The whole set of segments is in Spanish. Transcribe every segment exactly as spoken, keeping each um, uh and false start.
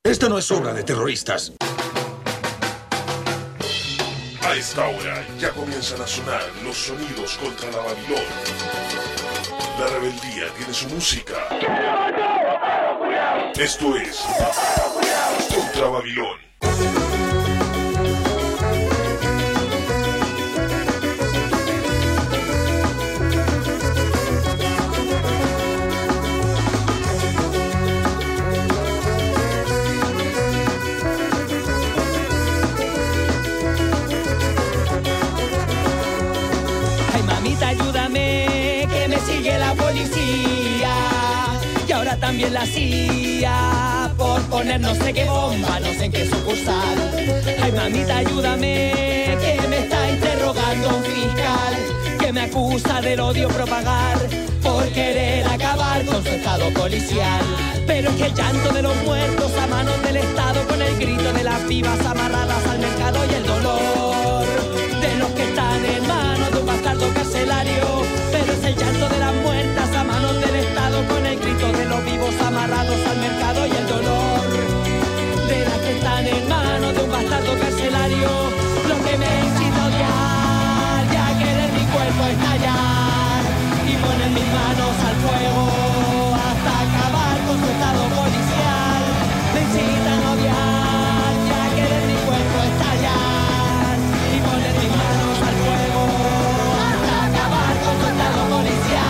Esta no es obra de terroristas. A esta hora ya comienzan a sonar los sonidos contra la Babilón. La rebeldía tiene su música. Esto es Contra Babilón. Ayúdame, que me sigue la policía y ahora también la C I A por poner no sé qué bomba, no sé en qué sucursal. Ay mamita, ayúdame, que me está interrogando un fiscal que me acusa del odio propagar por querer acabar con su estado policial. Pero es que el llanto de los muertos a manos del Estado, con el grito de las vivas amarradas al mercado y el dolor de los que están en manos de un bastardo carcelario. Pero es el llanto de las muertas a manos del Estado, con el grito de los vivos amarrados al mercado y el dolor de las que están en manos de un bastardo carcelario. Lo que me incita a odiar, ya querer mi cuerpo estallar y poner mis manos al fuego hasta acabar con su estado policial. Me incitan a odiar, ya querer mi cuerpo estallar y poner mis manos al fuego hasta acabar con su estado policial.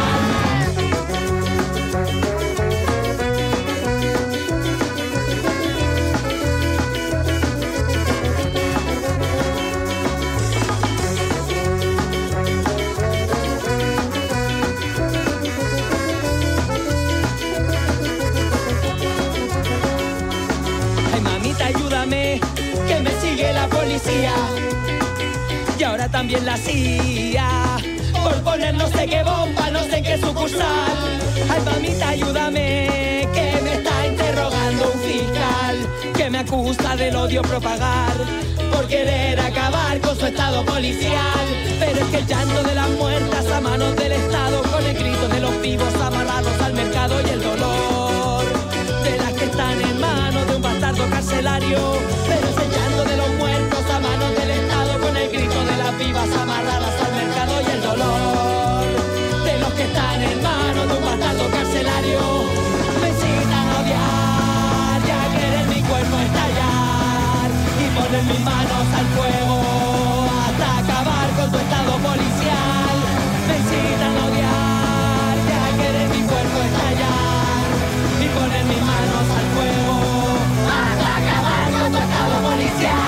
Ayúdame, que me sigue la policía y ahora también la C I A por poner no sé qué bomba, no sé en qué sucursal. Ay mamita, ayúdame, que me está interrogando un fiscal que me acusa del odio propagar por querer acabar con su estado policial. Pero es que el llanto de las muertas a manos del Estado, con el grito de los vivos amarrados al mercado y el dolor de las que están en manos de un bastardo carcelario. Pero es el llanto de los muertos a manos del Estado, con el grito de las vivas amarradas al mercado y el dolor de los que están en manos de un bastardo carcelario. Me incitan a odiar, ya querer mi cuerpo estallar y poner mis manos al fuego hasta acabar con tu estado policial. Me incitan a odiar, ya querer mi cuerpo estallar y poner mis manos al fuego hasta acabar con tu estado policial.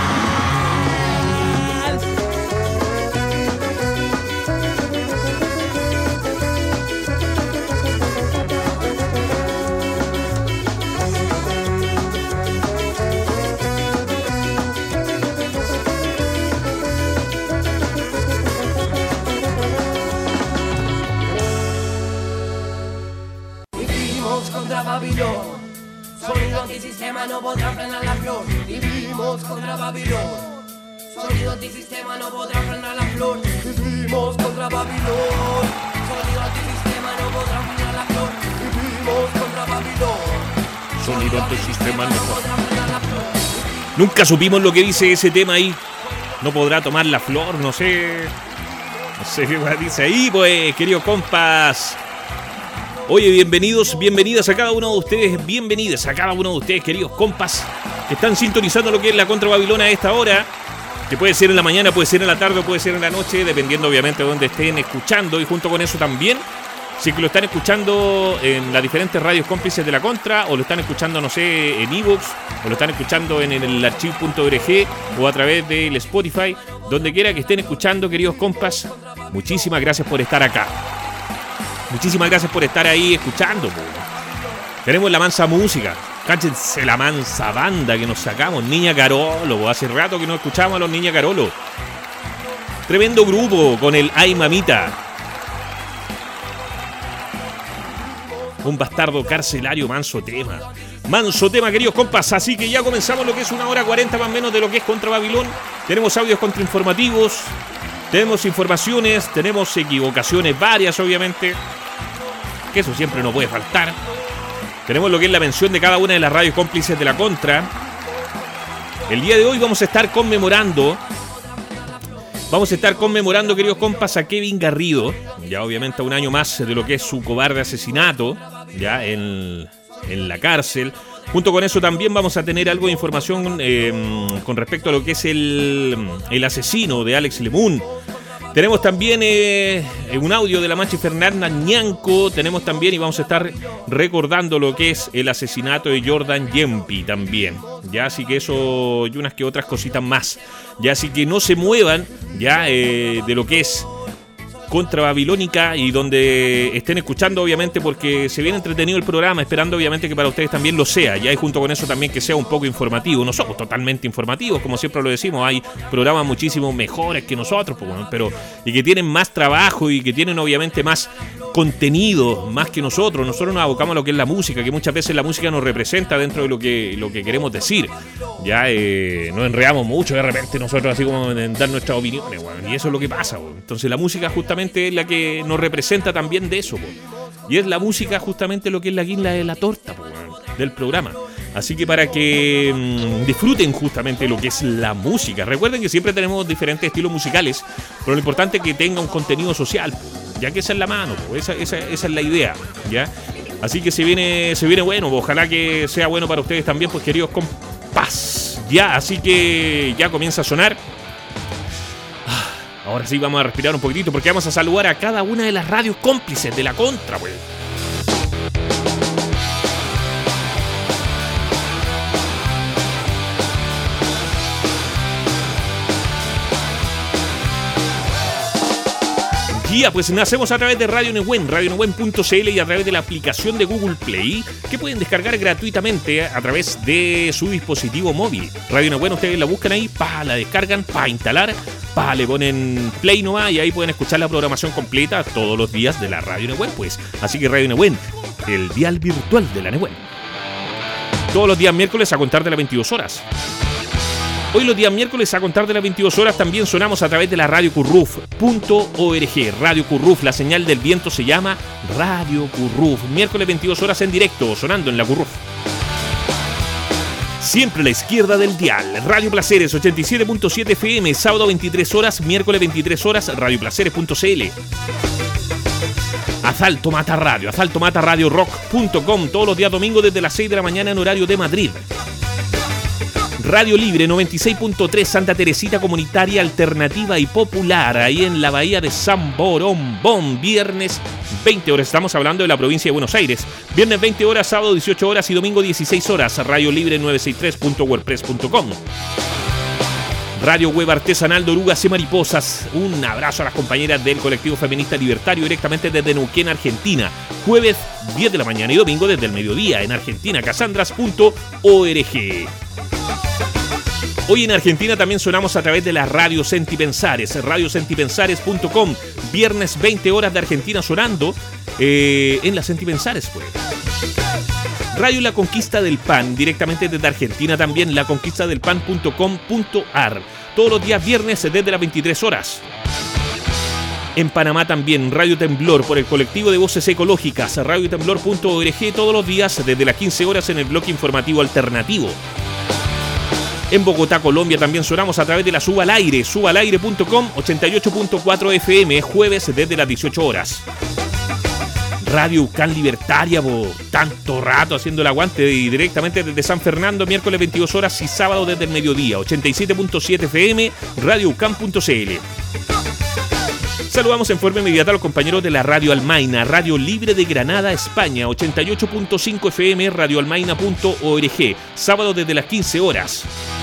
Vivimos contra Babilón. Sonido antisistema no podrá frenar la flor. Vivimos contra Babilón. Sonido antisistema no podrá frenar la flor. Vivimos contra Babilón. Sonido antisistema no podrá frenar la flor. Vivimos contra Babilón. Sonido antisistema no podrá frenar la flor. Nunca supimos lo que dice ese tema ahí. No podrá tomar la flor, no sé. No sé qué dice ahí, pues, queridos compas. Oye, bienvenidos, bienvenidas a cada uno de ustedes, bienvenidas a cada uno de ustedes, queridos compas, que están sintonizando lo que es la Contra Babilón a esta hora, que puede ser en la mañana, puede ser en la tarde, puede ser en la noche, dependiendo obviamente de donde estén escuchando, y junto con eso también, si que lo están escuchando en las diferentes radios cómplices de la Contra, o lo están escuchando, no sé, en iVoox, o lo están escuchando en el archivo punto org, o a través del Spotify, donde quiera que estén escuchando, queridos compas, muchísimas gracias por estar acá. Muchísimas gracias por estar ahí escuchando. Po. Tenemos la mansa música. Cállense la mansa banda que nos sacamos. Niña Carolo. Po. Hace rato que no escuchamos a los Niña Carolo. Tremendo grupo con el Ay Mamita. Un bastardo carcelario, manso tema. Manso tema, queridos compas. Así que ya comenzamos lo que es una hora cuarenta más o menos de lo que es Contra Babilón. Tenemos audios contrainformativos. Tenemos informaciones, tenemos equivocaciones varias, obviamente, que eso siempre no puede faltar. Tenemos lo que es la mención de cada una de las radios cómplices de la Contra. El día de hoy vamos a estar conmemorando, vamos a estar conmemorando, queridos compas, a Kevin Garrido, ya obviamente a un año más de lo que es su cobarde asesinato, ya en, en la cárcel. Junto con eso también vamos a tener algo de información eh, con respecto a lo que es el, el asesino de Alex Lemun. Tenemos también eh, un audio de la Machi Fernanda Ñanco. Tenemos también, y vamos a estar recordando lo que es el asesinato de Jordan Yempi también. Ya, así que eso y unas que otras cositas más. Ya, así que no se muevan ya eh, de lo que es Contra Babilónica y donde estén escuchando, obviamente, porque se viene entretenido el programa, esperando obviamente que para ustedes también lo sea, ya, y junto con eso también que sea un poco informativo. No somos totalmente informativos, como siempre lo decimos, hay programas muchísimo mejores que nosotros, pues, bueno, pero y que tienen más trabajo y que tienen obviamente más contenido más que nosotros. Nosotros nos abocamos a lo que es la música, que muchas veces la música nos representa dentro de lo que, lo que queremos decir. Ya eh, nos enredamos mucho de repente nosotros así como en dar nuestras opiniones, bueno, y eso es lo que pasa, bueno. Entonces la música justamente es la que nos representa también de eso, bueno. Y es la música justamente lo que es la guinda de la torta, bueno, del programa. Así que para que mmm, disfruten justamente lo que es la música. Recuerden que siempre tenemos diferentes estilos musicales, pero lo importante es que tenga un contenido social, ya que esa es la mano, esa, esa, esa es la idea, ¿ya? Así que se viene, se viene bueno, ojalá que sea bueno para ustedes también, pues, queridos compas. Ya, así que ya comienza a sonar. Ahora sí vamos a respirar un poquitito porque vamos a saludar a cada una de las radios cómplices de la Contra, pues. Ya, pues nacemos a través de Radio Nehuen, radio nehuen punto c l y a través de la aplicación de Google Play, que pueden descargar gratuitamente a través de su dispositivo móvil. Radio Nehuen, ustedes la buscan ahí, pa, la descargan, pa, instalar, pa, le ponen play nomás y ahí pueden escuchar la programación completa todos los días de la Radio Nehuen, pues. Así que Radio Nehuen, el dial virtual de la Nehuen. Todos los días miércoles a contar de las veintidós horas. Hoy los días miércoles a contar de las veintidós horas también sonamos a través de la radio curruf punto org. Radio Curruf, la señal del viento se llama Radio Curruf. Miércoles veintidós horas en directo, sonando en la Curruf. Siempre a la izquierda del dial. Radio Placeres ochenta y siete punto siete F M, sábado veintitrés horas, miércoles veintitrés horas, radio placeres punto c l. Asalto Mata Radio, Asalto Mata Radio Rock punto com, todos los días domingos desde las seis de la mañana en horario de Madrid. Radio Libre noventa y seis punto tres, Santa Teresita, comunitaria, alternativa y popular, ahí en la bahía de San Borombón, viernes veinte horas, estamos hablando de la provincia de Buenos Aires, viernes veinte horas, sábado dieciocho horas y domingo dieciséis horas, Radio Libre novecientos sesenta y tres punto wordpress punto com. Radio Web Artesanal de Orugas y Mariposas, un abrazo a las compañeras del colectivo feminista libertario directamente desde Neuquén, Argentina, jueves diez de la mañana y domingo desde el mediodía en Argentina, casandras punto org. Hoy en Argentina también sonamos a través de la Radio Sentipensares, radio sentipensares punto com, viernes veinte horas de Argentina sonando eh, en la Sentipensares, pues. Radio La Conquista del Pan, directamente desde Argentina también, la conquista del pan punto com punto a r, todos los días viernes desde las veintitrés horas. En Panamá también, Radio Temblor por el colectivo de voces ecológicas, radio temblor punto org, todos los días desde las quince horas en el bloque informativo alternativo. En Bogotá, Colombia, también sonamos a través de la Suba al Aire, suba al aire punto com, ochenta y ocho punto cuatro F M, jueves desde las dieciocho horas. Radio Ucán Libertaria, bo, tanto rato haciendo el aguante, y directamente desde San Fernando, miércoles veintidós horas y sábado desde el mediodía, ochenta y siete punto siete F M, radio ucán punto c l. Saludamos en forma inmediata a los compañeros de la Radio Almaina, Radio Libre de Granada, España, ochenta y ocho punto cinco F M, radio almaina punto org, sábado desde las quince horas.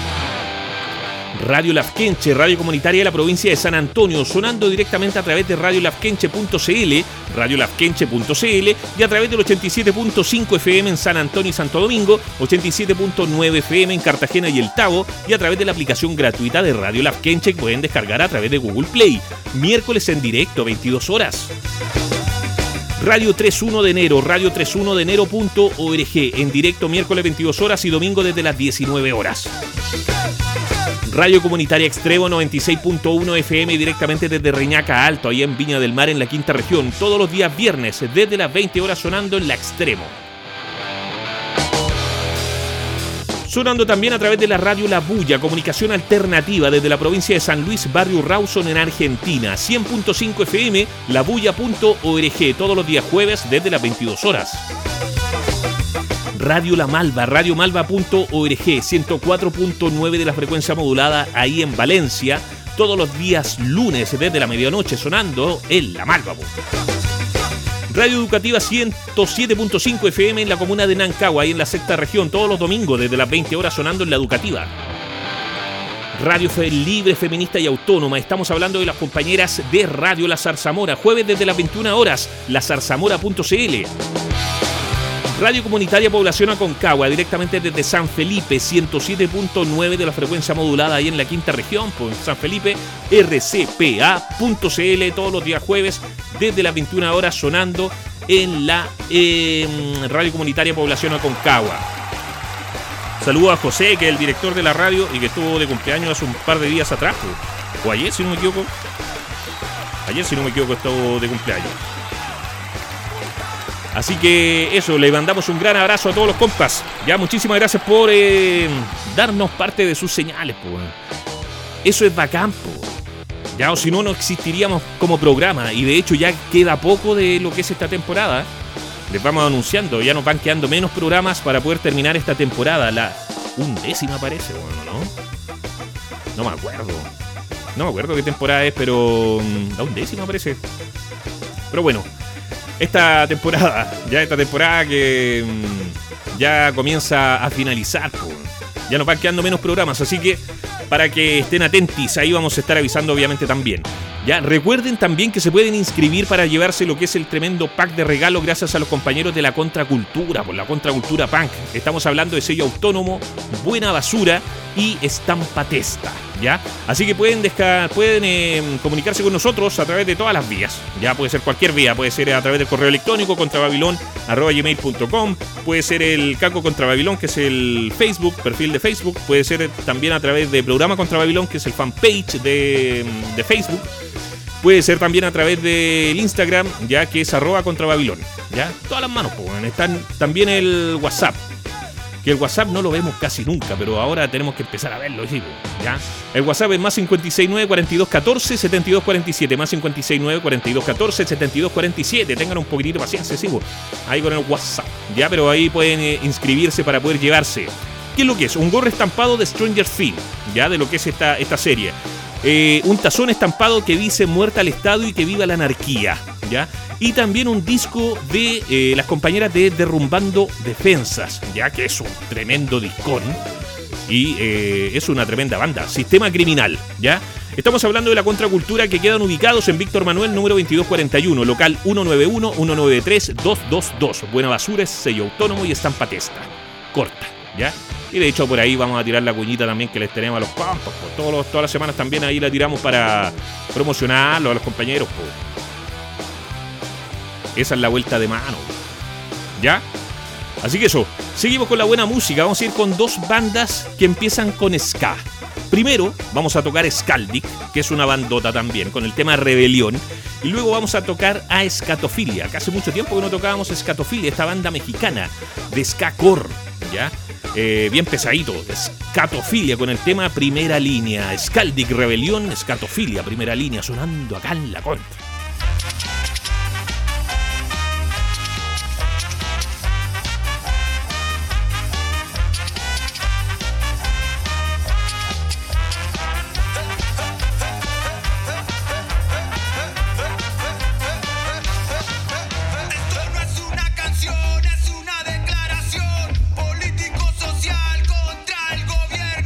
Radio Lafkenche, radio comunitaria de la provincia de San Antonio, sonando directamente a través de radio lafkenche punto c l, radio lafkenche punto c l y a través del ochenta y siete punto cinco F M en San Antonio y Santo Domingo, ochenta y siete punto nueve F M en Cartagena y El Tabo, y a través de la aplicación gratuita de Radio Lafkenche que pueden descargar a través de Google Play. Miércoles en directo, veintidós horas. Radio treinta y uno de enero, radio treinta y uno de enero punto org, en directo miércoles veintidós horas y domingo desde las diecinueve horas. Radio Comunitaria Extremo noventa y seis punto uno F M directamente desde Reñaca Alto, ahí en Viña del Mar, en la quinta región, todos los días viernes desde las veinte horas sonando en la Extremo. Sonando también a través de la radio La Bulla, comunicación alternativa desde la provincia de San Luis, barrio Rawson en Argentina. cien punto cinco F M, labulla punto org, todos los días jueves desde las veintidós horas. Radio La Malva, radio malva punto org, ciento cuatro punto nueve de la frecuencia modulada ahí en Valencia, todos los días lunes desde la medianoche sonando en La Malva. Radio Educativa ciento siete punto cinco F M en la comuna de Nancagua, ahí en la sexta región, todos los domingos desde las veinte horas sonando en la Educativa. Radio Fe Libre, Feminista y Autónoma. Estamos hablando de las compañeras de Radio La Zarzamora, jueves desde las veintiuna horas, la zarzamora punto c l. Radio Comunitaria Población Aconcagua, directamente desde San Felipe, ciento siete punto nueve de la frecuencia modulada ahí en la quinta región, pues San Felipe, r c p a punto c l, todos los días jueves desde las veintiuna horas sonando en la eh, Radio Comunitaria Población Aconcagua. Saludo a José, que es el director de la radio y que estuvo de cumpleaños hace un par de días atrás, o ayer si no me equivoco. Ayer si no me equivoco estuvo de cumpleaños. Así que eso, le mandamos un gran abrazo a todos los compas. Ya, muchísimas gracias por eh, darnos parte de sus señales, pues. Eso es bacán, pues. Ya, o si no, no existiríamos como programa. Y de hecho ya queda poco de lo que es esta temporada. Les vamos anunciando, ya nos van quedando menos programas para poder terminar esta temporada. La undécima parece, bueno, ¿no? No me acuerdo. No me acuerdo qué temporada es, pero la undécima parece. Pero bueno, esta temporada, ya esta temporada que mmm, ya comienza a finalizar, pues. Ya nos van quedando menos programas, así que para que estén atentos, ahí vamos a estar avisando obviamente también. Ya, recuerden también que se pueden inscribir para llevarse lo que es el tremendo pack de regalo gracias a los compañeros de la Contracultura, por la Contracultura Punk. Estamos hablando de sello autónomo, Buena Basura y Estampa Testa, ¿ya? Así que pueden, desca- pueden eh, comunicarse con nosotros a través de todas las vías. Ya puede ser cualquier vía, puede ser a través del correo electrónico contrababilón arroba gmail punto com, puede ser el Caco Contra Babilón, que es el Facebook, perfil de Facebook, puede ser también a través de Programa Contra Babilón, que es el fanpage de, de Facebook. Puede ser también a través del Instagram, ya que es arroba contra Babilón. Ya, todas las manos, pues. Están también el WhatsApp. Que el WhatsApp no lo vemos casi nunca, pero ahora tenemos que empezar a verlo, ¿sí? ¿Ya? El WhatsApp es más cincuenta y seis nueve, cuarenta y dos catorce, setenta y dos cuarenta y siete. Más cincuenta y seis nueve, cuarenta y dos catorce, setenta y dos cuarenta y siete. Tengan un poquitito de paciencia, ¿sí? Ahí con el WhatsApp. Ya, pero ahí pueden eh, inscribirse para poder llevarse. ¿Qué es lo que es? Un gorro estampado de Stranger Things, ya, de lo que es esta, esta serie. Eh, un tazón estampado que dice muerta al Estado y que viva la anarquía, ¿ya? Y también un disco de eh, las compañeras de Derrumbando Defensas, ya que es un tremendo discón y eh, es una tremenda banda, Sistema Criminal, ¿ya? Estamos hablando de la Contracultura, que quedan ubicados en Víctor Manuel número veintidós cuarenta y uno, local ciento noventa y uno, ciento noventa y tres, doscientos veintidós. Buena Basura es sello autónomo y estampa testa, corta, ¿ya? Y de hecho por ahí vamos a tirar la cuñita también que les tenemos a los compas, pues. Todos los, todas las semanas también ahí la tiramos para promocionarlo a los compañeros, pues. Esa es la vuelta de mano, ¿ya? Así que eso, seguimos con la buena música. Vamos a ir con dos bandas que empiezan con ska. Primero vamos a tocar Skaldic, que es una bandota también, con el tema Rebelión. Y luego vamos a tocar a Escatofilia, que hace mucho tiempo que no tocábamos Escatofilia, esta banda mexicana de ska-core, ¿ya? Eh, bien pesadito, Escatofilia con el tema Primera Línea. Skaldic, Rebelión, Escatofilia, Primera Línea, sonando acá en la Contra.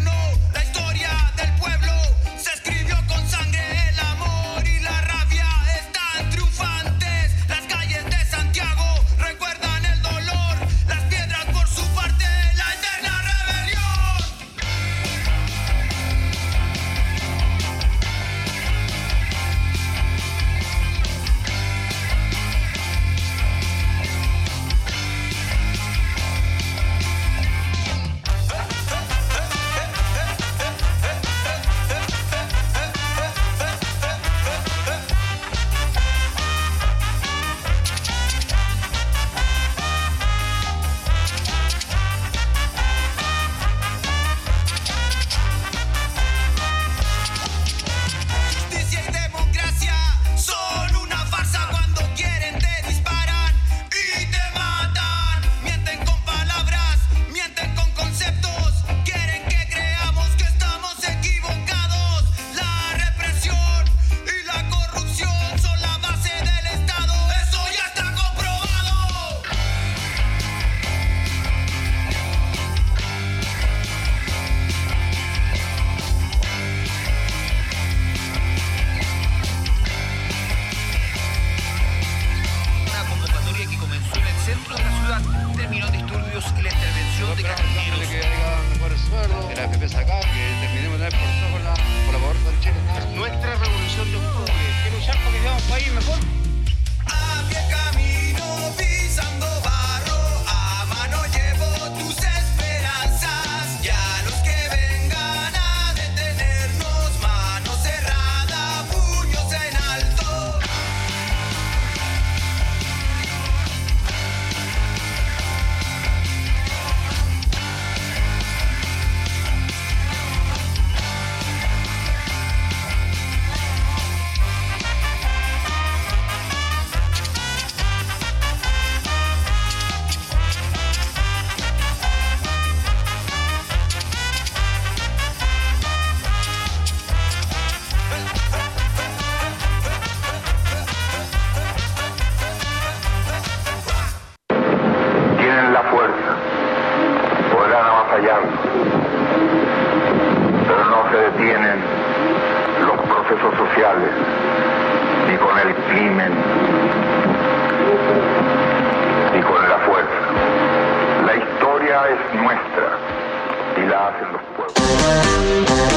Del pueblo se escribió con sangre el amor y la rabia. jóvenes acá que terminemos de dar por todo por la, por la favor con Chile. Nuestra revolución de octubre. ¿Qué luchar porque seamos un país mejor? A pie camino, pisando barro, a mano llevo tus esperanzas. Ya los que vengan a detenernos, mano cerrada, puños en alto. Tienen la fuerza, podrán avasallarnos, pero no se detienen los procesos sociales, ni con el crimen, ni con la fuerza. La historia es nuestra y la hacen los pueblos.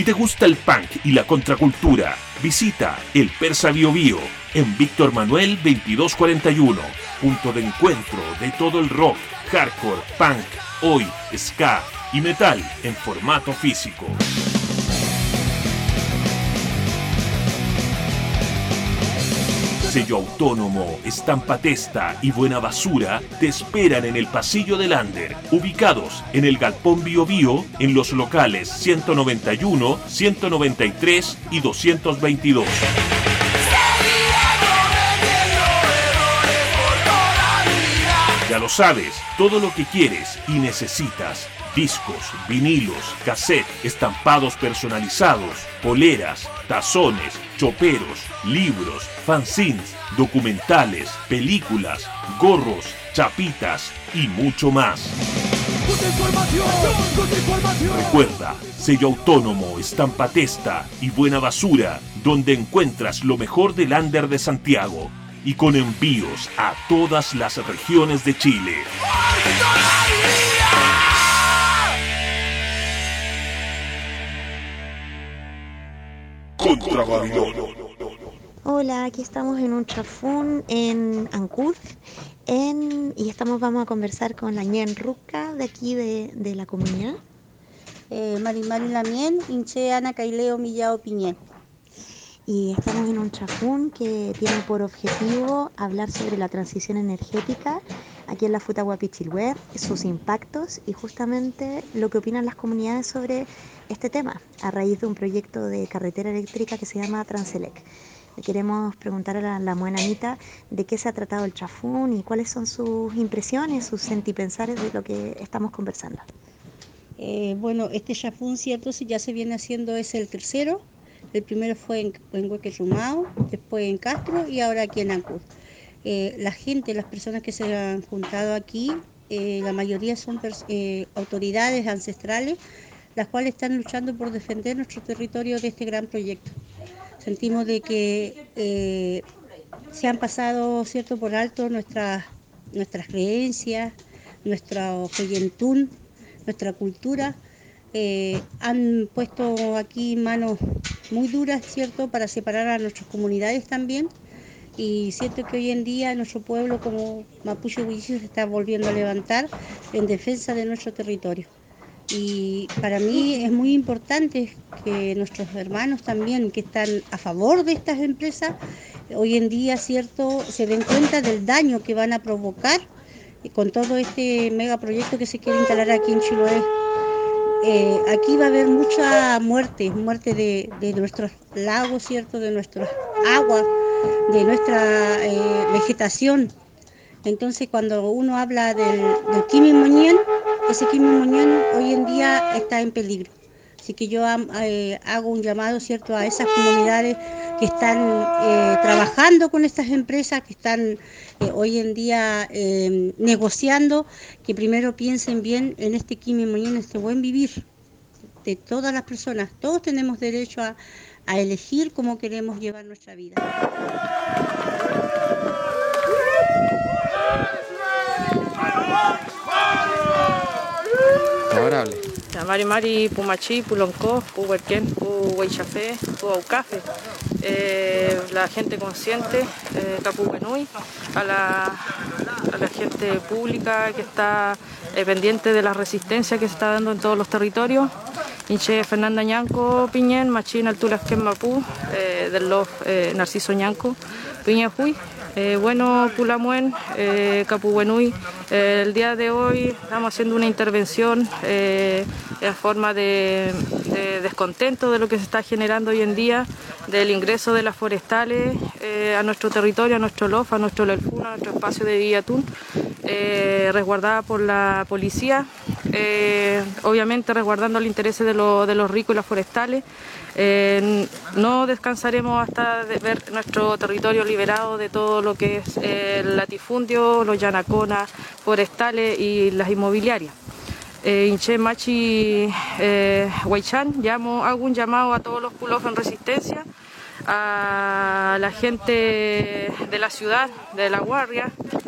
te gusta el punk y la contracultura, visita el Persa Bio Bio en Víctor Manuel veintidós cuarenta y uno, punto de encuentro de todo el rock, hardcore, punk, oi, ska y metal en formato físico. Sello Autónomo, Estampa Testa y Buena Basura te esperan en el pasillo del Under, ubicados en el Galpón Bio Bio en los locales ciento noventa y uno, ciento noventa y tres y doscientos veintidós. Ya lo sabes, todo lo que quieres y necesitas. Discos, vinilos, cassette, estampados personalizados, poleras, tazones, choperos, libros, fanzines, documentales, películas, gorros, chapitas y mucho más. Recuerda, Sello Autónomo, Estampa Testa y Buena Basura, donde encuentras lo mejor del Under de Santiago y con envíos a todas las regiones de Chile. Contra Babilón. Hola, aquí estamos en un chafún en Ancud en, y estamos vamos a conversar con la ñen Ruca de aquí de, de la comunidad. Eh, Marimari Lamien, Inche Ana Caileo Millao Piñén. Y estamos en un chafún que tiene por objetivo hablar sobre la transición energética aquí en la Futahua-Pichilhue, sus impactos y justamente lo que opinan las comunidades sobre este tema a raíz de un proyecto de carretera eléctrica que se llama Transelec. Le queremos preguntar a la, la buena Anita de qué se ha tratado el chafún y cuáles son sus impresiones, sus sentipensares de lo que estamos conversando. Eh, bueno, este chafún, cierto, ya se viene haciendo, es el tercero. El primero fue en, en Huequechumao, después en Castro y ahora aquí en Ancud. Eh, la gente, las personas que se han juntado aquí, eh, la mayoría son eh, autoridades ancestrales, las cuales están luchando por defender nuestro territorio de este gran proyecto. Sentimos de que eh, se han pasado, cierto, por alto nuestras, nuestras creencias, nuestro Feyentún, nuestra cultura. Eh, han puesto aquí manos muy duras, cierto, para separar a nuestras comunidades también. Y siento que hoy en día nuestro pueblo como Mapuche Huilliche se está volviendo a levantar en defensa de nuestro territorio. Y para mí es muy importante que nuestros hermanos también que están a favor de estas empresas, hoy en día, cierto, se den cuenta del daño que van a provocar con todo este megaproyecto que se quiere instalar aquí en Chiloé. Eh, aquí va a haber mucha muerte, muerte de, de nuestros lagos, cierto, de nuestras aguas, de nuestra eh, vegetación. Entonces cuando uno habla del, del Quimimoñén, ese Quimimoñén hoy en día está en peligro. Así que yo eh, hago un llamado, cierto, a esas comunidades que están eh, trabajando con estas empresas, que están eh, hoy en día eh, negociando, que primero piensen bien en este Quimimoñén, en este buen vivir de todas las personas. Todos tenemos derecho a, a elegir cómo queremos llevar nuestra vida. Ahora hable. Mari Mari, Pumachi, Puloncó, Puhuerquén, Puhuaychafé, Puaucafe. Eh, la gente consciente, eh, Capuhuenui, a la, a la gente pública que está eh, pendiente de la resistencia que se está dando en todos los territorios. Inche Fernanda Ñanco, Piñén, Machín, Altulasquén, Mapú, eh, del Lof eh, Narciso Ñanco, Piñajuy. Eh, bueno, Pulamuen, eh, Capuhuenui, eh, el día de hoy estamos haciendo una intervención eh, en forma de, de descontento de lo que se está generando hoy en día, del ingreso de las forestales eh, a nuestro territorio, a nuestro Lof, a nuestro Lelfuna, a nuestro espacio de Villatún, eh, resguardada por la policía, eh, obviamente resguardando el interés de, lo, de los ricos y las forestales. Eh, no descansaremos hasta de ver nuestro territorio liberado de todo lo que es eh, el latifundio, los yanaconas, forestales y las inmobiliarias. Eh, Inche Machi eh, Huaychan, llamo, hago un llamado a todos los pulos en resistencia, a la gente de la ciudad, de La Guardia,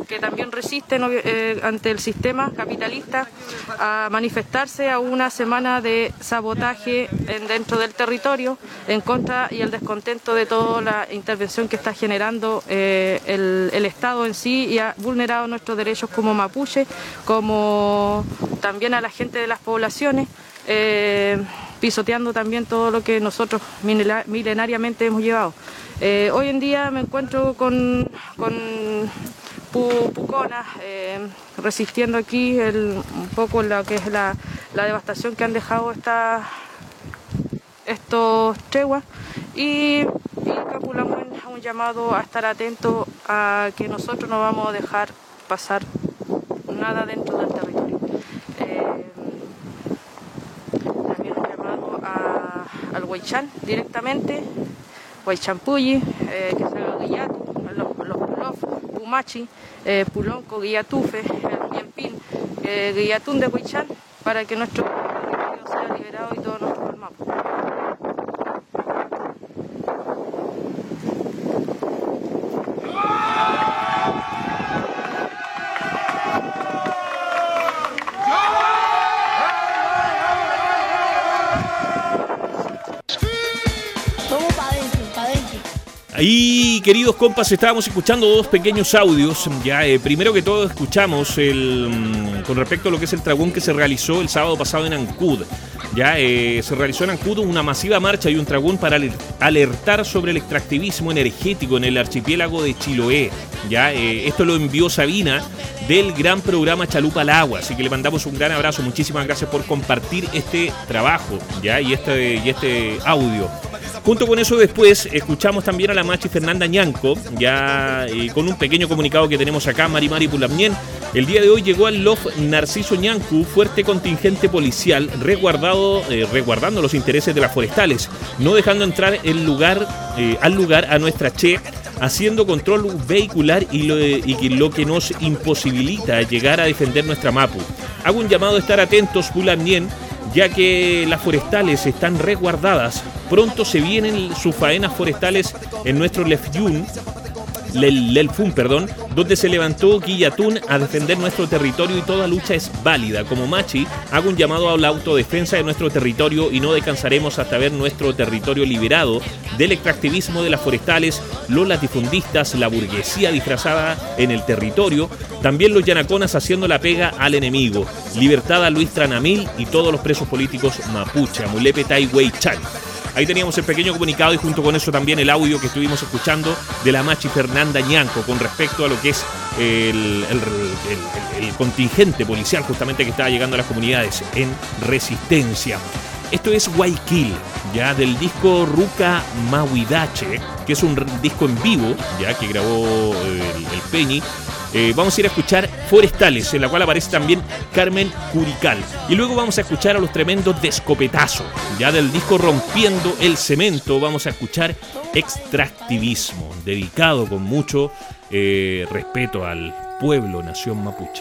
que también resisten eh, ante el sistema capitalista, a manifestarse a una semana de sabotaje en, dentro del territorio en contra y el descontento de toda la intervención que está generando eh, el, el Estado en sí, y ha vulnerado nuestros derechos como mapuche, como también a la gente de las poblaciones, eh, pisoteando también todo lo que nosotros milenariamente hemos llevado. Eh, hoy en día me encuentro con, con pu, puconas eh, resistiendo aquí el, un poco lo que es la, la devastación que han dejado esta, estos treguas, y, y Capulamuén a un llamado a estar atento a que nosotros no vamos a dejar pasar nada dentro del territorio. Eh, también un llamado a, al Huaychán directamente, Huaychampulli, eh, que se haga Guillatu, los, los Pulof, Pumachi, eh, Pulonco, Guillatufe, el Miempín, eh, Guillatún de Huaychán, para que nuestro territorio sea liberado y todos nuestros hermanos. Ahí, queridos compas, estábamos escuchando dos pequeños audios. Ya, eh, primero que todo escuchamos el, mm, con respecto a lo que es el tragún que se realizó el sábado pasado en Ancud. Ya, eh, se realizó en Ancud una masiva marcha y un tragún para alertar sobre el extractivismo energético en el archipiélago de Chiloé. Ya, eh, esto lo envió Sabina del gran programa Chalupa al Agua, así que le mandamos un gran abrazo. Muchísimas gracias por compartir este trabajo, ya, y este, y este audio. Junto con eso, después escuchamos también a la Machi Fernanda Ñanco, ya eh, con un pequeño comunicado que tenemos acá, Mari Mari Pulamien. El día de hoy llegó al L O F Narciso Ñancu fuerte contingente policial resguardado, eh, resguardando los intereses de las forestales, no dejando entrar el lugar, eh, al lugar a nuestra Che, haciendo control vehicular y lo, y lo que nos imposibilita llegar a defender nuestra Mapu. Hago un llamado a estar atentos, Pulamien, ya que las forestales están resguardadas. Pronto se vienen sus faenas forestales en nuestro Lefyun, Lel, Lelfun, perdón, donde se levantó Guillatún a defender nuestro territorio y toda lucha es válida. Como Machi, hago un llamado a la autodefensa de nuestro territorio y no descansaremos hasta ver nuestro territorio liberado del extractivismo de las forestales, los latifundistas, la burguesía disfrazada en el territorio, también los yanaconas haciendo la pega al enemigo. Libertad a Luis Tranamil y todos los presos políticos mapuche, Amulepe Tai Huaychán. Ahí teníamos el pequeño comunicado y junto con eso también el audio que estuvimos escuchando de la Machi Fernanda Ñanco con respecto a lo que es el, el, el, el, el contingente policial justamente que estaba llegando a las comunidades en resistencia. Esto es Guayquil, ya del disco Ruca Mahuidache, que es un disco en vivo, ya que grabó el, el Peñi. Eh, vamos a ir a escuchar Forestales, en la cual aparece también Carmen Curical. Y luego vamos a escuchar a los tremendos de Escopetazo. Ya del disco Rompiendo el Cemento vamos a escuchar Extractivismo, dedicado con mucho eh, respeto al pueblo nación mapuche.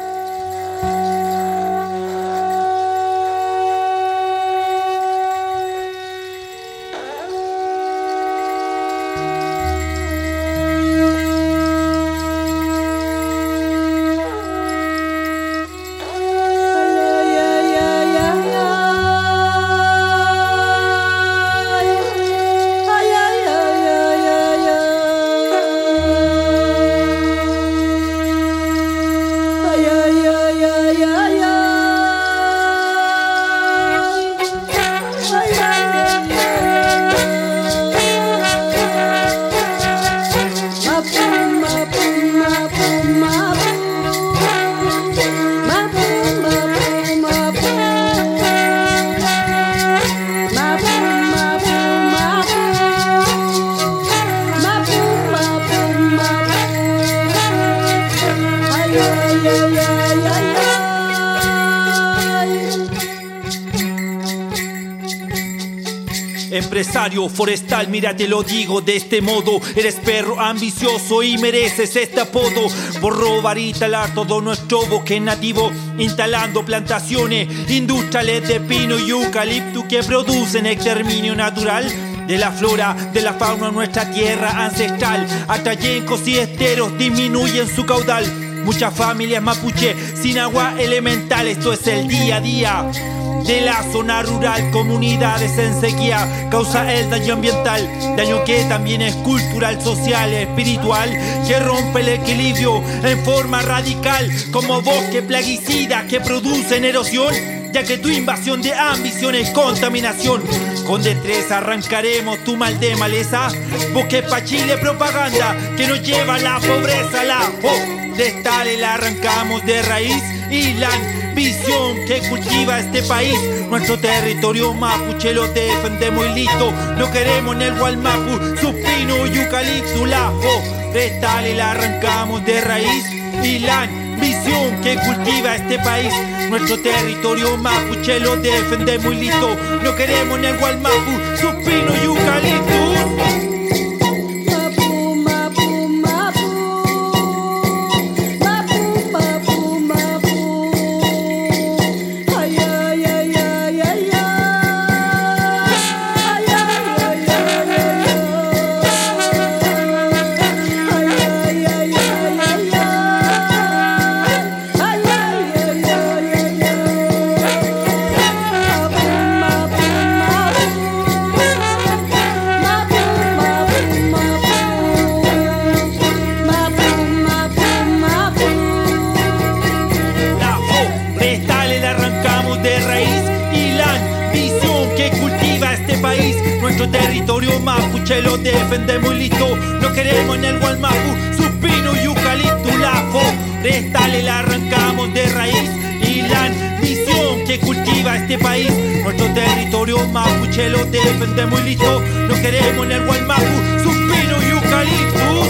Empresario forestal, mira te lo digo de este modo. Eres perro ambicioso y mereces este apodo por robar y talar todo nuestro bosque nativo, instalando plantaciones industriales de pino y eucalipto que producen exterminio natural de la flora, de la fauna, nuestra tierra ancestral. Atrayencos y esteros disminuyen su caudal. Muchas familias mapuche sin agua elemental. Esto es el día a día de la zona rural, comunidades en sequía. Causa el daño ambiental, daño que también es cultural, social, espiritual, que rompe el equilibrio en forma radical, como bosque plaguicida que producen erosión, ya que tu invasión de ambición es contaminación. Con destreza arrancaremos tu mal de maleza, bosque pa' Chile propaganda que nos lleva a la pobreza. La forestal la arrancamos de raíz y la visión que cultiva este país. Nuestro territorio mapuche lo defendemos y listo. No queremos en el Gualmapu sus pinos y eucalipto. La forestal la arrancamos de raíz y la visión que cultiva este país. Nuestro territorio mapuche lo defendemos y listo. No queremos en el Gualmapu sus pinos y eucalipto. Nuestro territorio mapuche lo defendemos y listo. No queremos en el Gualmapu sus pinos y eucalipto. La forestal la arrancamos de raíz y la visión que cultiva este país. Nuestro territorio mapuche lo defendemos y listo. No queremos en el Gualmapu sus pinos y eucalipto.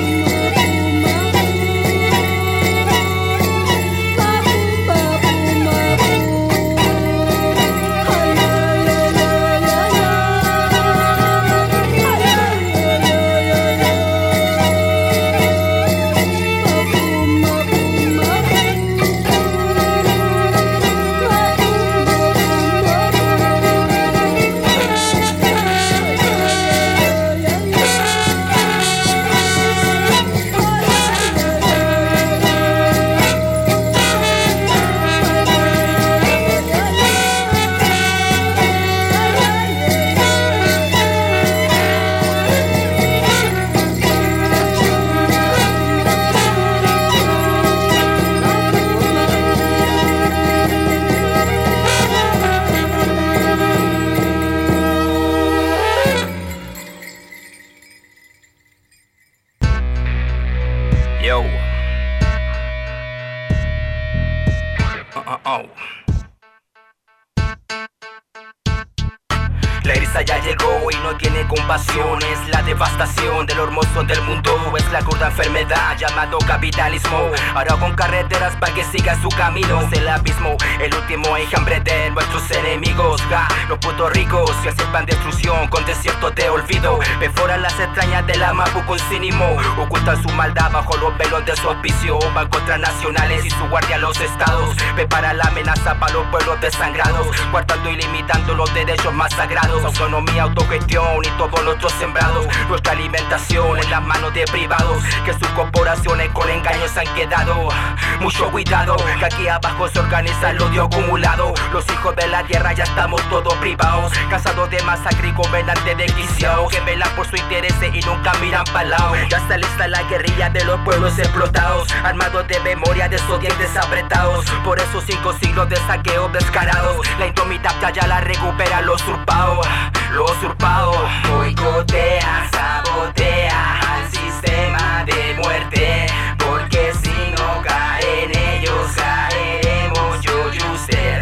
Ya llegó y no tiene compasión. Es la devastación de lo hermoso del mundo. Es la cruda enfermedad llamado capitalismo. Ahora con carreteras para que siga su camino. Es el abismo, el último enjambre de nuestros enemigos. Ja, los putos ricos que aceptan destrucción con desiertos de olvido. Perforan las extrañas de la Mapu con cinismo. Ocultan su maldad bajo los velos de su auspicio. Van contra nacionales y su guardia a los estados. Preparan la amenaza para los pueblos desangrados, guardando y limitando los derechos más sagrados. Autonomía, autogestión y todos nuestros sembrados. Nuestra alimentación en las manos de privados, que sus corporaciones con engaños han quedado. Mucho cuidado, que aquí abajo se organiza el odio acumulado. Los hijos de la tierra ya estamos todos privados, cansados de masacre y gobernantes desquiciados que velan por sus intereses y nunca miran para lado. Ya está lista la guerrilla de los pueblos explotados, armados de memoria de esos dientes apretados. Por esos cinco siglos de saqueos descarados, la indomitable ya la recupera los usurpados. Los usurpados boicotea, sabotea al sistema de muerte, porque si no caen ellos, caeremos yo y usted.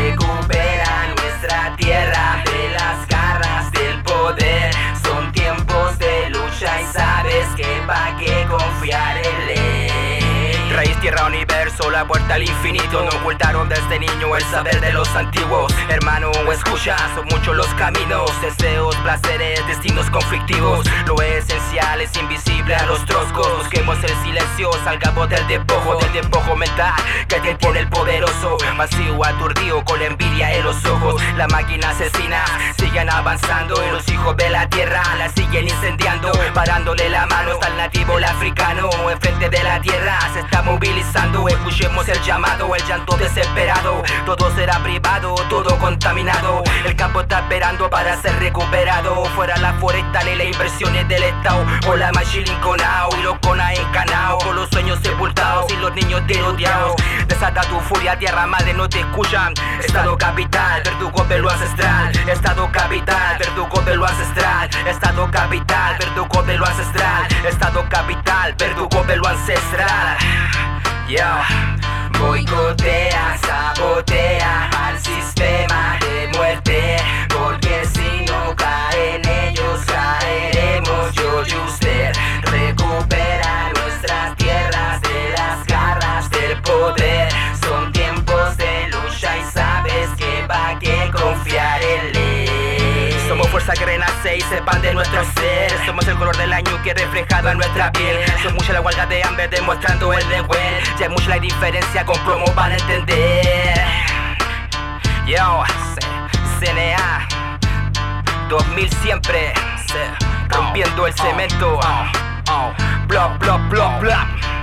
Recupera nuestra tierra de las garras del poder. Son tiempos de lucha y sabes que pa' qué confiar en ley. Raíz, tierra, universo, hizo la puerta al infinito. No ocultaron desde niño el saber de los antiguos. Hermano, escucha, son muchos los caminos, deseos, placeres, destinos conflictivos. Lo esencial es invisible a los troscos. Busquemos el silencio, salgamos del despojo, del despojo mental que te tiene el poderoso. Vacío, aturdido, con la envidia en los ojos. La máquina asesina, siguen avanzando y los hijos de la tierra la siguen incendiando. Parándole la mano está el nativo, el africano. Enfrente de la tierra se está movilizando. Escuchemos el llamado, el llanto desesperado. Todo será privado, todo contaminado. El campo está esperando para ser recuperado. Fuera la forestal y las inversiones del estado. O la machilinconao y los conas encanados. Con los sueños sepultados y los niños tiroteados. Desata tu furia, tierra madre, no te escuchan. Estado capital, verdugo de lo ancestral. Estado capital, verdugo de lo ancestral. Estado capital, verdugo de lo ancestral. Estado capital, verdugo de lo ancestral. Yeah. Boicotea, sabotea al sistema de muerte. Porque si no caen ellos, caeremos yo y usted. Recupera nuestras tierras de las garras del poder. Son tiempos de lucha y sabes que va que confiar en él. Somos fuerza que renace y se expande nuestro ser. Somos el color del año que reflejado en nuestra piel. Son muchas las huelgas de hambre demostrando el deber. Ya es mucha la diferencia con promo para entender. Yo, C N A dos mil siempre, rompiendo el cemento. Blop, blop, blop, blop.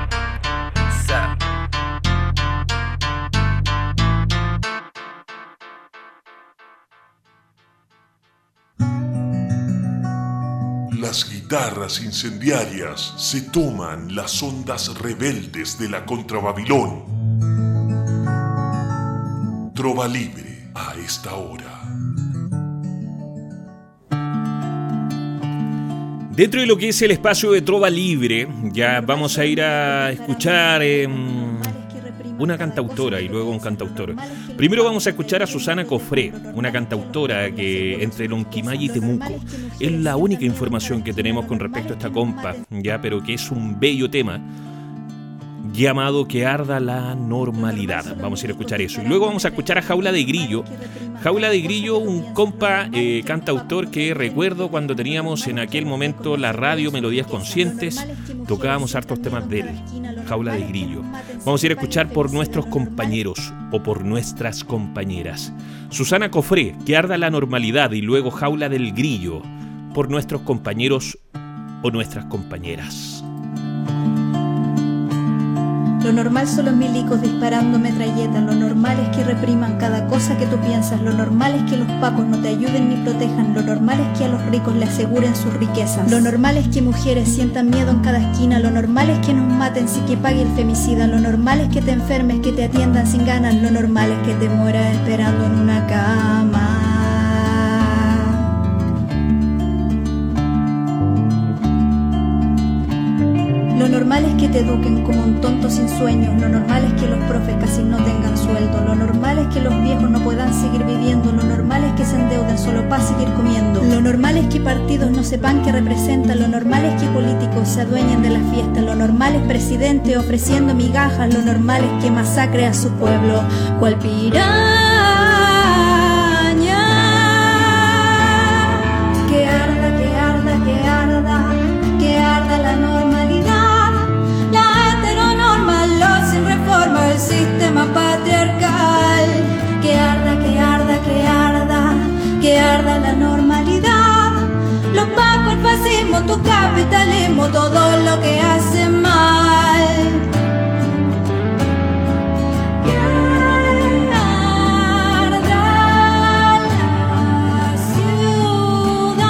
Las guitarras incendiarias se toman las ondas rebeldes de la Contrababilón. Trova libre a esta hora. Dentro de lo que es el espacio de Trova Libre, ya vamos a ir a escuchar eh, una cantautora y luego un cantautor. Primero vamos a escuchar a Susana Cofré, una cantautora que entre Lonquimay y Temuco. Es la única información que tenemos con respecto a esta compa, ya, pero que es un bello tema llamado Que arda la normalidad. Vamos a ir a escuchar eso. Y luego vamos a escuchar a Jaula de Grillo. Jaula de Grillo, un compa eh, cantautor que recuerdo cuando teníamos en aquel momento la radio Melodías Conscientes, tocábamos hartos temas de él. Jaula de Grillo. Vamos a ir a escuchar por nuestros compañeros o por nuestras compañeras. Susana Cofré, Que arda la normalidad, y luego Jaula del Grillo, por nuestros compañeros o nuestras compañeras. Lo normal son los milicos disparando metralletas. Lo normal es que repriman cada cosa que tú piensas. Lo normal es que los pacos no te ayuden ni protejan. Lo normal es que a los ricos le aseguren sus riquezas. Lo normal es que mujeres sientan miedo en cada esquina. Lo normal es que nos maten sin que pague el femicida. Lo normal es que te enfermes, que te atiendan sin ganas. Lo normal es que te mueras esperando en una cama. Lo normal es que te eduquen como un tonto sin sueños. Lo normal es que los profes casi no tengan sueldo. Lo normal es que los viejos no puedan seguir viviendo. Lo normal es que se endeuden solo para seguir comiendo. Lo normal es que partidos no sepan qué representan. Lo normal es que políticos se adueñen de la fiesta. Lo normal es presidente ofreciendo migajas. Lo normal es que masacre a su pueblo cual piraña. Que arda, que arda, que arda, que arda la normalidad. Sin reforma el sistema patriarcal. Que arda, que arda, que arda, que arda la normalidad. Los pacos, el fascismo, tu capitalismo, todo lo que hace mal. Que arda la ciudad.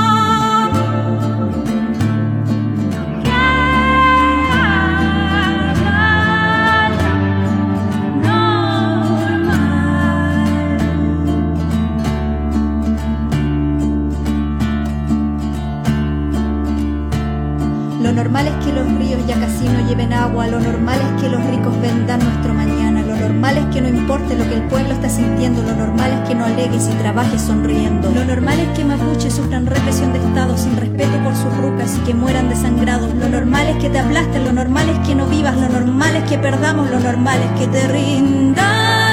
Lo normal es que los ríos ya casi no lleven agua. Lo normal es que los ricos vendan nuestro mañana. Lo normal normal es que no importe lo que el pueblo está sintiendo. Lo normal es que no alegues y trabajes sonriendo. Lo normal es que mapuches sufran represión de Estado sin respeto por sus rucas y que mueran desangrados. Lo normal es que te aplasten, lo normal es que no vivas, lo normal es que perdamos, lo normal es que te rindas.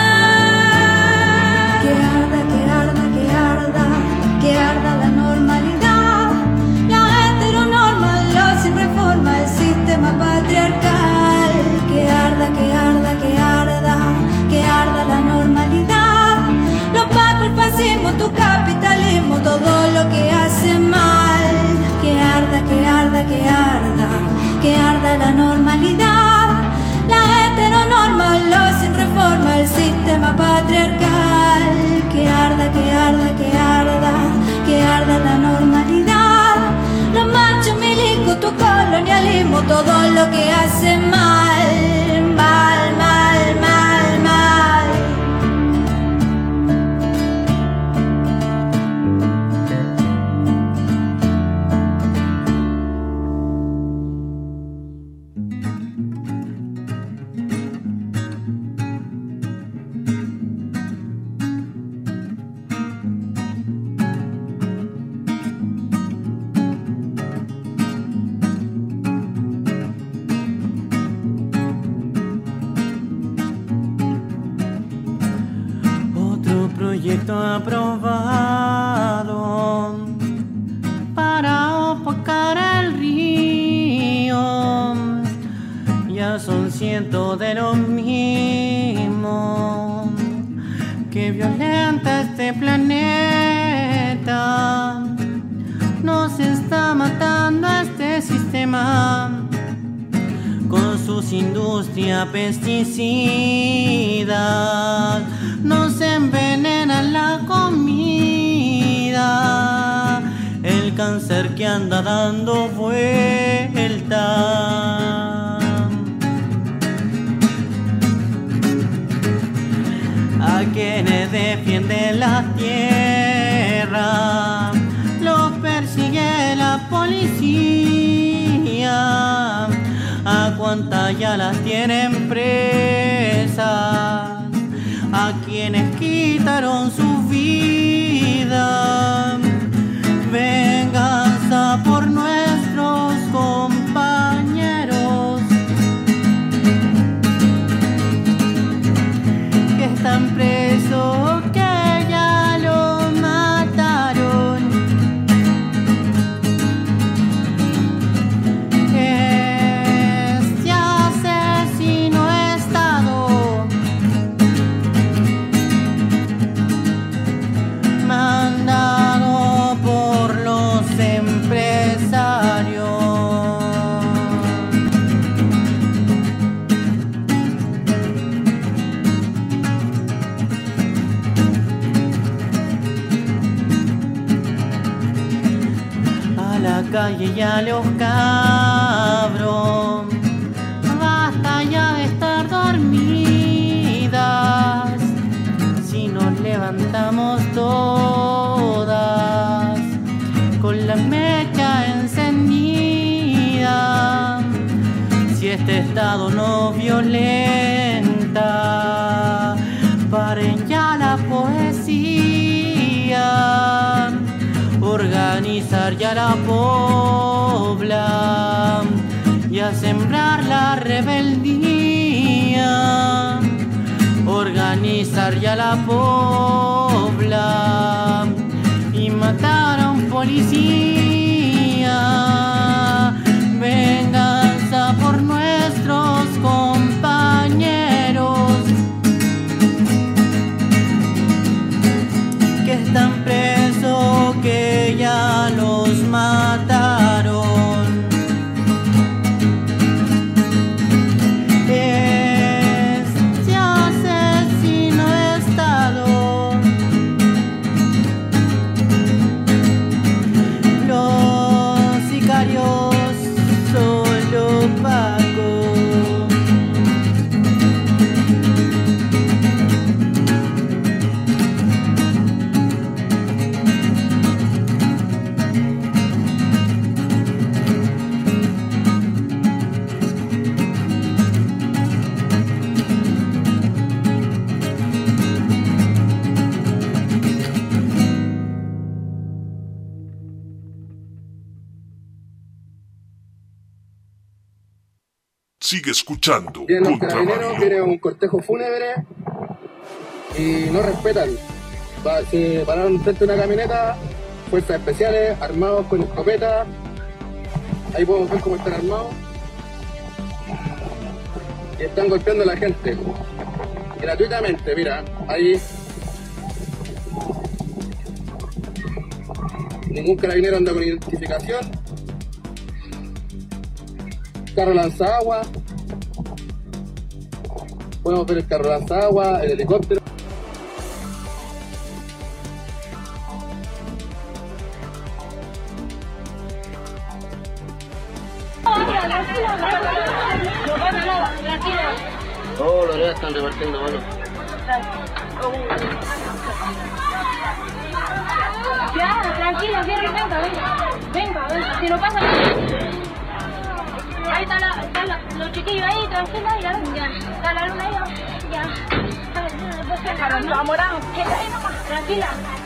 Que arda, que arda, que arda, que arda la normalidad, la heteronormal, sin reforma, el sistema patriarcal. Que arda, que arda, que arda, que arda la normalidad, los pacos, el fascismo, tu capitalismo, todo lo que hace mal. Que arda, que arda, que arda, que arda la normalidad, la heteronormal, lo sin reforma, el sistema patriarcal. Que arda, que arda, que arda, que arda la normalidad, los machos milicos, tu colonialismo, todo lo que hace mal, mal, mal, mal, mal. Proyecto aprobado para opacar el río. Ya son cientos de los mismos que violenta este planeta. Nos está matando este sistema con sus industrias pesticidas. Nos envenenan la comida, el cáncer que anda dando vuelta. A quienes defienden la tierra los persigue la policía. A cuantas ya las tienen presas, a quienes quitaron su vida. Venganza por nuestros compañeros que están presos, que ya lo mataron. Este asesino Estado mandado por los empresarios. A la calle y a los cabros, basta ya de estar dormidas. Si nos levantamos todas con la mecha encendida, si este estado no violenta, paren ya la poesía, organizar ya la pobla y a sembrar la rebeldía. Organizar ya la pobla y matar a un policía. Venganza por nuestros compañeros que están presos, que ya los mataron. Los Sigue escuchando. Vienen los carabineros, viene un cortejo fúnebre y no respetan. Va, se pararon frente a una camioneta, fuerzas especiales, armados con escopeta. Ahí podemos ver cómo están armados. Y están golpeando a la gente. Gratuitamente, mira, ahí. Ningún carabinero anda con identificación. Carro lanzagua. Podemos ver el carro lanzagua, el helicóptero. Todos los días están repartiendo manos. Ya, tranquilo, venga, venga, venga, venga, si no pasa nada. Ahí está, la, está la, los chiquillos ahí, tranquilo, ya, ya, está la luna ahí, ya. Déjalo, no, amorado, queda ahí nomás, tranquila.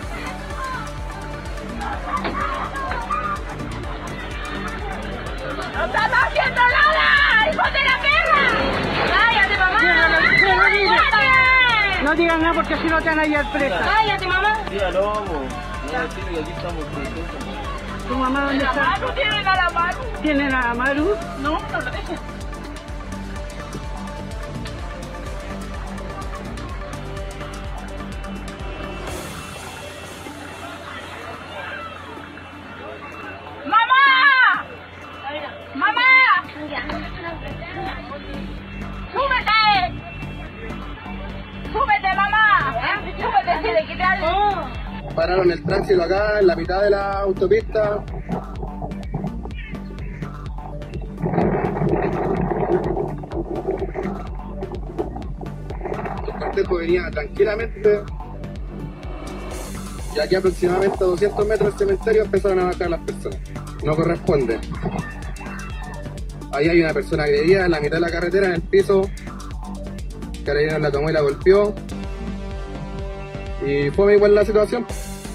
¡No estás haciendo nada, hijo de la perra! ¡Cállate, mamá! ¡Cállate! No digan nada porque si no te van a llevar presa. ¡Cállate, mamá! Dígalo, no decir que aquí estamos presentes. ¿Tu mamá dónde está? ¿La Maru tiene a la Maru? ¿Tienen a la Maru? No, no lo dejes. ¡Mamá! ¡Mamá! ¡Súbete! ¡Súbete, mamá! ¡Súbete si le quité algo! Pararon el tránsito acá, en la mitad de la autopista. El cortejo venía tranquilamente. Y aquí aproximadamente a doscientos metros del cementerio empezaron a bajar las personas. No corresponde. Ahí hay una persona agredida en la mitad de la carretera, en el piso. Carabineros la tomó y la golpeó. Y fue igual la situación.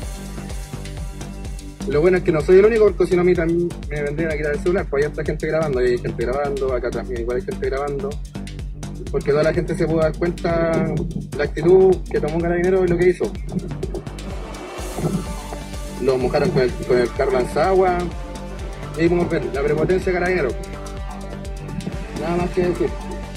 Lo bueno es que no soy el único, porque si no a mí también me vendrían a quitar el celular. Pues hay esta gente grabando, ahí hay gente grabando, acá también igual hay gente grabando. Porque toda la gente se pudo dar cuenta la actitud que tomó un carabinero y lo que hizo. Lo mojaron con el, con el carro lanzagua. Y ahí podemos ver la prepotencia de carabinero. Nada más que decir.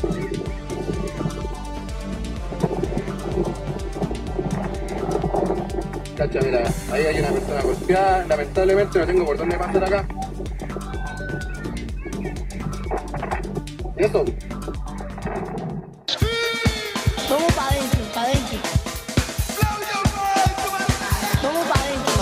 Cacha, mira, ahí hay una persona golpeada, lamentablemente no tengo por dónde pasar acá. Eso. Todo para adentro, para adentro. Todo para adentro.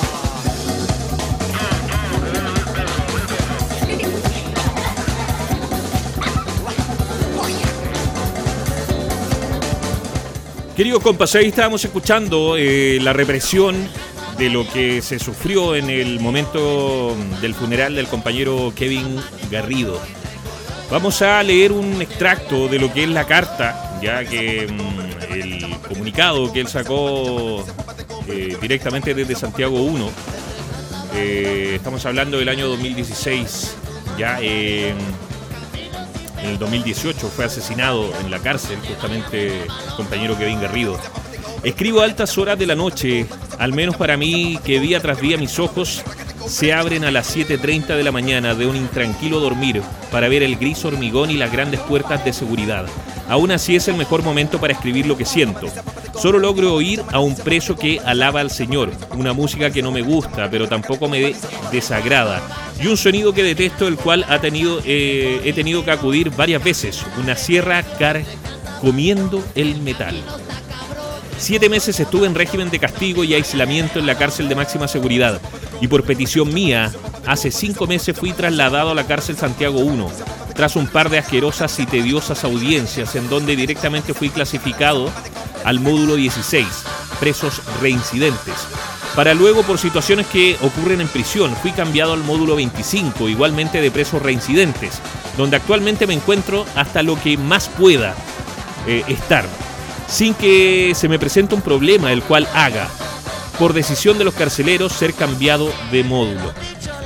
Queridos compas, ahí estábamos escuchando eh, la represión de lo que se sufrió en el momento del funeral del compañero Kevin Garrido. Vamos a leer un extracto de lo que es la carta, ya que mm, el comunicado que él sacó eh, directamente desde Santiago uno. Eh, estamos hablando del año dos mil dieciséis, ya eh, en el dos mil dieciocho fue asesinado en la cárcel justamente el compañero Kevin Garrido. Escribo a altas horas de la noche, al menos para mí, que día tras día mis ojos se abren a las siete treinta de la mañana de un intranquilo dormir para ver el gris hormigón y las grandes puertas de seguridad. Aún así es el mejor momento para escribir lo que siento. Solo logro oír a un preso que alaba al Señor, una música que no me gusta, pero tampoco me desagrada, y un sonido que detesto, el cual ha tenido, eh, he tenido que acudir varias veces, una sierra carcomiendo el metal. Siete meses estuve en régimen de castigo y aislamiento en la cárcel de máxima seguridad, y por petición mía, hace cinco meses fui trasladado a la cárcel Santiago uno, tras un par de asquerosas y tediosas audiencias en donde directamente fui clasificado al módulo dieciséis, presos reincidentes. Para luego, por situaciones que ocurren en prisión, fui cambiado al módulo veinticinco, igualmente de presos reincidentes, donde actualmente me encuentro hasta lo que más pueda eh, estar, sin que se me presente un problema el cual haga, por decisión de los carceleros, ser cambiado de módulo.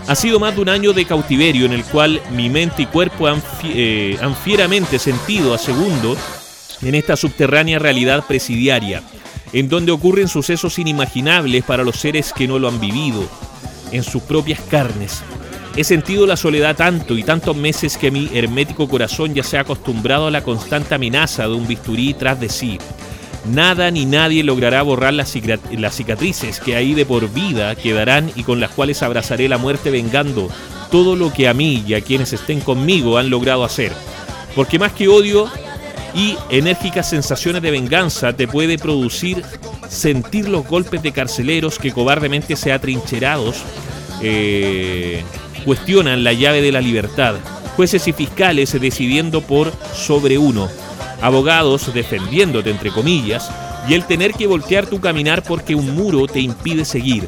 Ha sido más de un año de cautiverio en el cual mi mente y cuerpo han, eh, han fieramente sentido a segundo en esta subterránea realidad presidiaria, en donde ocurren sucesos inimaginables para los seres que no lo han vivido en sus propias carnes. He sentido la soledad tanto y tantos meses que mi hermético corazón ya se ha acostumbrado a la constante amenaza de un bisturí tras de sí. Nada ni nadie logrará borrar las cicatrices que ahí de por vida quedarán y con las cuales abrazaré la muerte vengando todo lo que a mí y a quienes estén conmigo han logrado hacer. Porque más que odio y enérgicas sensaciones de venganza te puede producir sentir los golpes de carceleros que cobardemente se atrincherados eh, cuestionan la llave de la libertad, jueces y fiscales decidiendo por sobre uno, abogados defendiéndote entre comillas, y el tener que voltear tu caminar porque un muro te impide seguir.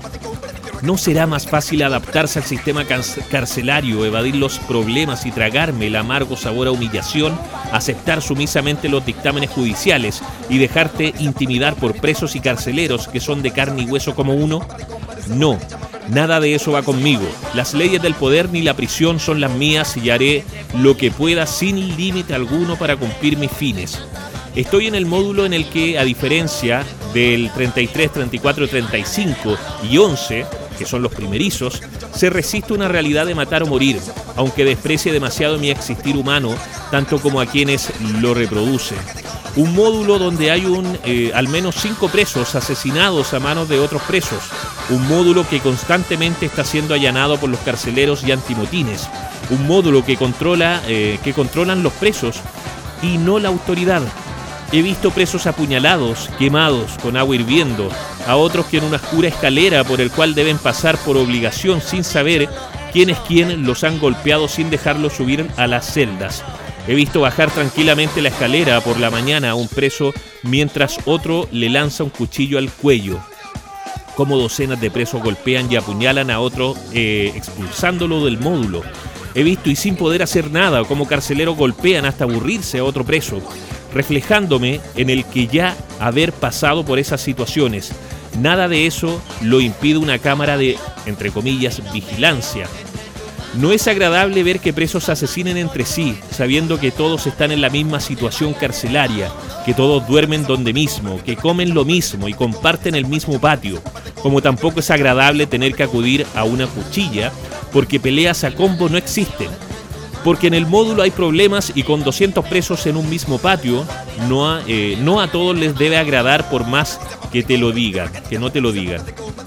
¿No será más fácil adaptarse al sistema carcelario, evadir los problemas y tragarme el amargo sabor a humillación, aceptar sumisamente los dictámenes judiciales y dejarte intimidar por presos y carceleros que son de carne y hueso como uno? No, nada de eso va conmigo. Las leyes del poder ni la prisión son las mías y haré lo que pueda sin límite alguno para cumplir mis fines. Estoy en el módulo en el que, a diferencia del treinta y tres, treinta y cuatro, treinta y cinco y once, que son los primerizos, se resiste una realidad de matar o morir, aunque desprecie demasiado mi existir humano, tanto como a quienes lo reproducen. Un módulo donde hay un, eh, al menos cinco presos asesinados a manos de otros presos. Un módulo que constantemente está siendo allanado por los carceleros y antimotines. Un módulo que controla, eh, que controlan los presos y no la autoridad. He visto presos apuñalados, quemados, con agua hirviendo, a otros que en una oscura escalera por el cual deben pasar por obligación sin saber quién es quién los han golpeado sin dejarlos subir a las celdas. He visto bajar tranquilamente la escalera por la mañana a un preso mientras otro le lanza un cuchillo al cuello. Como docenas de presos golpean y apuñalan a otro eh, expulsándolo del módulo. He visto y sin poder hacer nada como carceleros golpean hasta aburrirse a otro preso, reflejándome en el que ya haber pasado por esas situaciones. Nada de eso lo impide una cámara de, entre comillas, vigilancia. No es agradable ver que presos asesinen entre sí, sabiendo que todos están en la misma situación carcelaria, que todos duermen donde mismo, que comen lo mismo y comparten el mismo patio. Como tampoco es agradable tener que acudir a una cuchilla, porque peleas a combo no existen. Porque en el módulo hay problemas y con doscientos presos en un mismo patio, no a, eh, no a todos les debe agradar por más que te lo digan, que no te lo digan.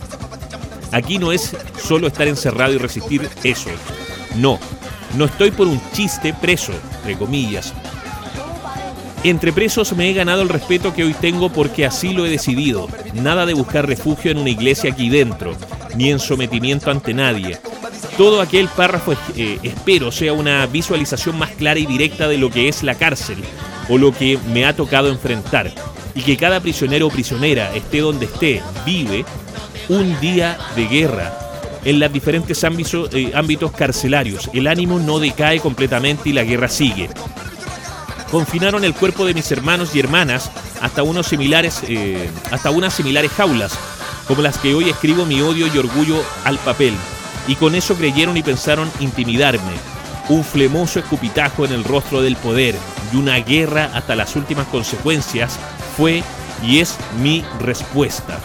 Aquí no es solo estar encerrado y resistir eso. No, no estoy por un chiste preso, entre comillas. Entre presos me he ganado el respeto que hoy tengo porque así lo he decidido. Nada de buscar refugio en una iglesia aquí dentro, ni en sometimiento ante nadie. Todo aquel párrafo eh, espero sea una visualización más clara y directa de lo que es la cárcel o lo que me ha tocado enfrentar. Y que cada prisionero o prisionera, esté donde esté, vive un día de guerra en los diferentes ámbitos, eh, ámbitos carcelarios. El ánimo no decae completamente y la guerra sigue. Confinaron el cuerpo de mis hermanos y hermanas hasta, unos similares, eh, hasta unas similares jaulas, como las que hoy escribo mi odio y orgullo al papel. Y con eso creyeron y pensaron intimidarme. Un flemoso escupitajo en el rostro del poder y una guerra hasta las últimas consecuencias fue y es mi respuesta.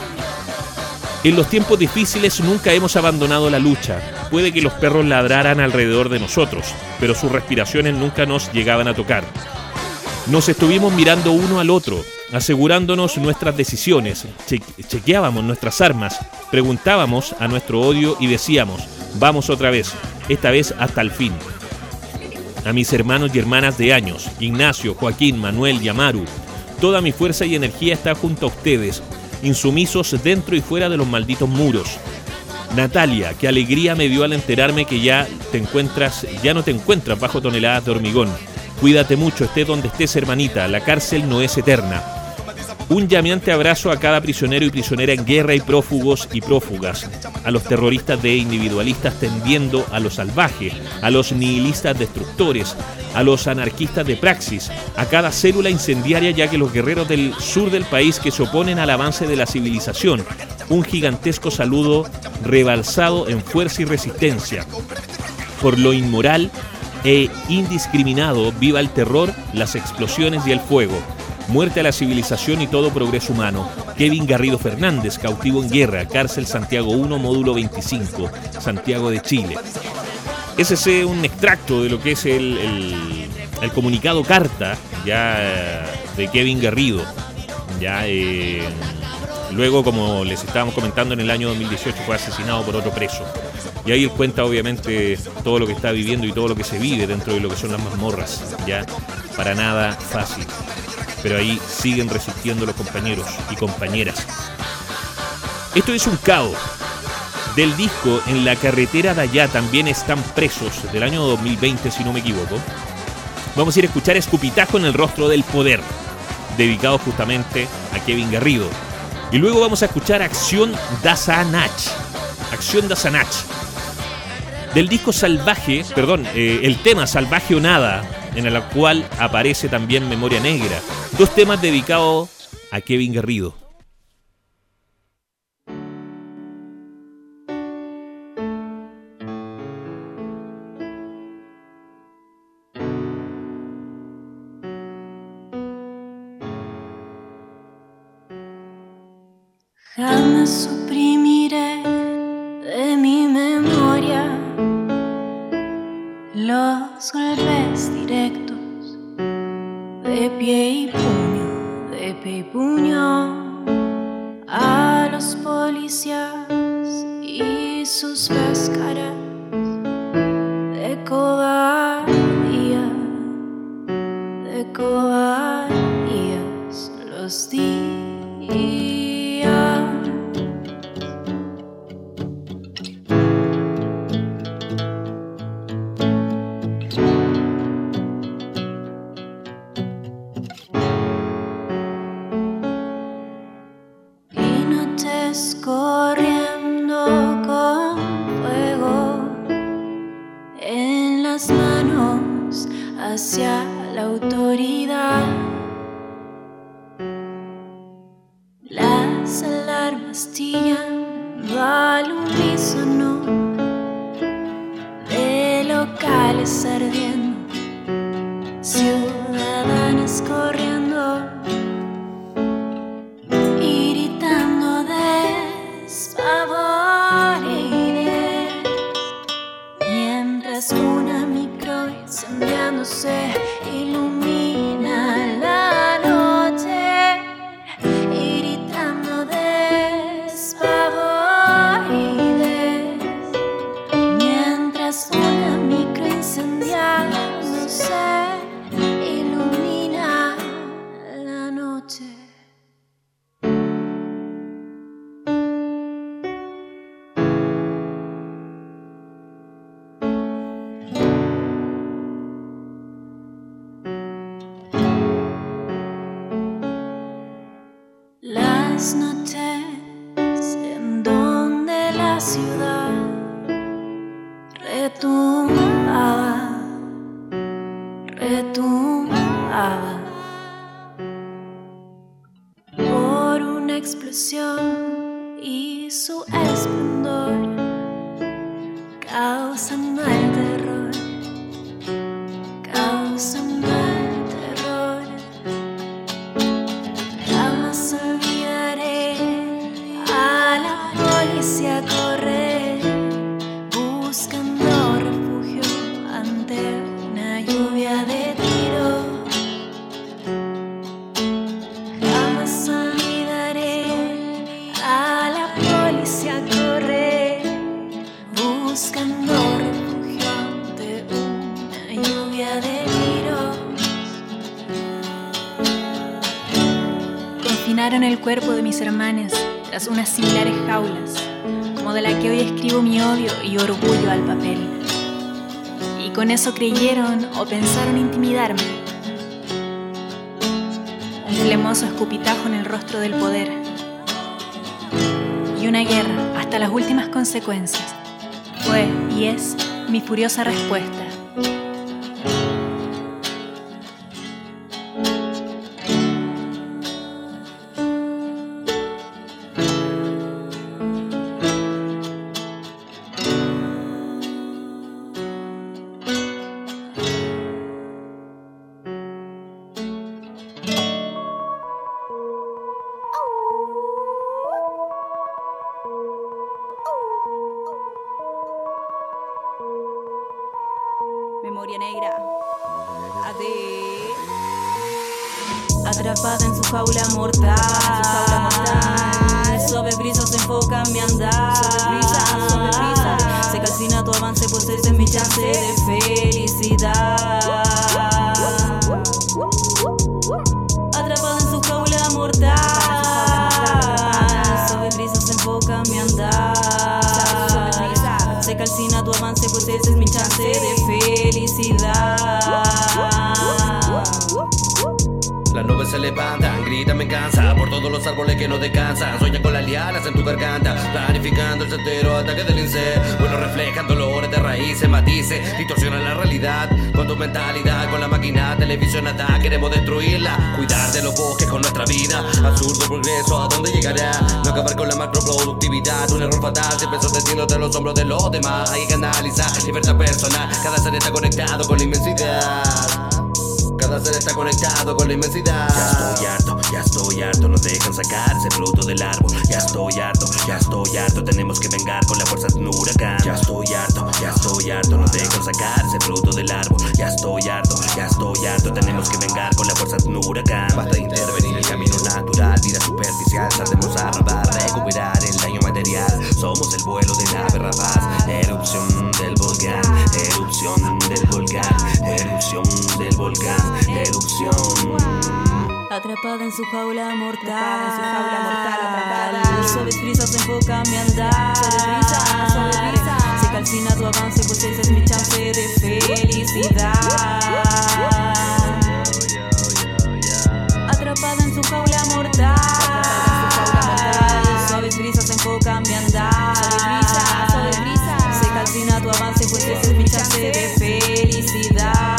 En los tiempos difíciles nunca hemos abandonado la lucha. Puede que los perros ladraran alrededor de nosotros, pero sus respiraciones nunca nos llegaban a tocar. Nos estuvimos mirando uno al otro, asegurándonos nuestras decisiones, che- chequeábamos nuestras armas, preguntábamos a nuestro odio y decíamos, vamos otra vez, esta vez hasta el fin. A mis hermanos y hermanas de años, Ignacio, Joaquín, Manuel y Amaru, toda mi fuerza y energía está junto a ustedes, insumisos dentro y fuera de los malditos muros. Natalia, qué alegría me dio al enterarme que ya te encuentras, ya no te encuentras bajo toneladas de hormigón. Cuídate mucho, estés donde estés, hermanita, la cárcel no es eterna. Un llameante abrazo a cada prisionero y prisionera en guerra y prófugos y prófugas, a los terroristas de individualistas tendiendo a lo salvaje, a los nihilistas destructores, a los anarquistas de praxis, a cada célula incendiaria, ya que los guerreros del sur del país que se oponen al avance de la civilización, un gigantesco saludo rebalsado en fuerza y resistencia. Por lo inmoral e indiscriminado, viva el terror, las explosiones y el fuego. Muerte a la civilización y todo progreso humano. Kevin Garrido Fernández, cautivo en guerra, cárcel Santiago uno, módulo veinticinco, Santiago de Chile. Ese es un extracto de lo que es el, el, el comunicado carta ya de Kevin Garrido. Ya eh, luego, como les estábamos comentando, en el año dos mil dieciocho fue asesinado por otro preso. Y ahí él cuenta obviamente todo lo que está viviendo y todo lo que se vive dentro de lo que son las mazmorras. Ya para nada fácil. Pero ahí siguen resistiendo los compañeros y compañeras. Esto es un caos. Del disco En la carretera de allá también están presos, del año dos mil veinte si no me equivoco. Vamos a ir a escuchar Escupitajo en el rostro del poder, dedicado justamente a Kevin Garrido. Y luego vamos a escuchar Acción da Sanach. Acción da Sanach. Del disco Salvaje, perdón, eh, el tema Salvaje o Nada, en el cual aparece también Memoria Negra. Dos temas dedicados a Kevin Garrido. Jamás suprimiré de mi memoria los golpes directos de pie y puño, de pie y puño a los policías y sus máscaras de cobardía, de cobardías los días. Corriendo con fuego en las manos hacia la autoridad. Las alarmas chillando al unísono de locales ardiendo, ciudadanas corriendo y gritando despavorides, mientras una micro incendiándose ilumina la noche y gritando despavorides, mientras una micro incendiándose ilumina la noche. Las noches en donde la ciudad retumbaba, retumbaba por una explosión y su esplendor, causando el terror, causando el terror. Jamás olvidaré a la policía correr, buscando refugio ante una lluvia de tiros. Jamás olvidaré a la policía correr, buscando refugio ante una lluvia de tiros. Confinaron el cuerpo de mis hermanos tras unas similares jaulas, como de la que hoy escribo mi odio y orgullo al papel. Y con eso creyeron o pensaron intimidarme. Un flemoso escupitajo en el rostro del poder. Y una guerra hasta las últimas consecuencias fue y es mi furiosa respuesta. Atrapada en su jaula mortal, su jaula mortal. Sobre brisa se enfoca en mi andar, sobre brisa, sobre brisa. Se calcina tu avance, pues ese es mi chance de felicidad. Atrapada en su jaula mortal, sobre brisa se enfoca en mi andar. Se calcina tu avance, pues ese es mi chance de felicidad. Las nubes se levantan, gritan, me cansa por todos los árboles que no descansan. Sueña con las lianas en tu garganta, planificando el certero ataque del incendio. Bueno, reflejan dolores de raíces, matices, distorsionan la realidad. Con tu mentalidad, con la máquina televisionada, queremos destruirla. Cuidar de los bosques con nuestra vida. Absurdo progreso, ¿a dónde llegará? No acabar con la macroproductividad, un error fatal. Siempre sosteniéndote los hombros de los demás. Hay que analizar, libertad personal. Cada ser está conectado con la inmensidad. Cada ser está conectado con la inmensidad. Ya estoy harto, ya estoy harto. No dejan sacar ese fruto del árbol. Ya estoy harto, ya estoy harto. Tenemos que vengar con la fuerza de un huracán. Ya estoy harto, ya estoy harto. No dejan sacar ese fruto del árbol. Ya estoy harto, ya estoy harto. Tenemos que vengar con la fuerza de un huracán. Basta de intervenir el camino natural. Vida superficial, saldremos a robar, recuperar el daño material. Somos el vuelo del ave rapaz. Erupción del volcán, erupción del volcán, erupción del volcán. Erupción. Atrapada en su jaula mortal, atrapada en su jaula mortal, atrapada. Sobre brisa se enfoca mi andar, sobre brisa, sobre brisa. Se calcina tu avance, pues ese es mi chance de felicidad. Atrapada en su jaula mortal, sobre brisa se enfoca mi andar, sobre brisa, sobre brisa. Se calcina tu avance, pues ese es mi chance de felicidad.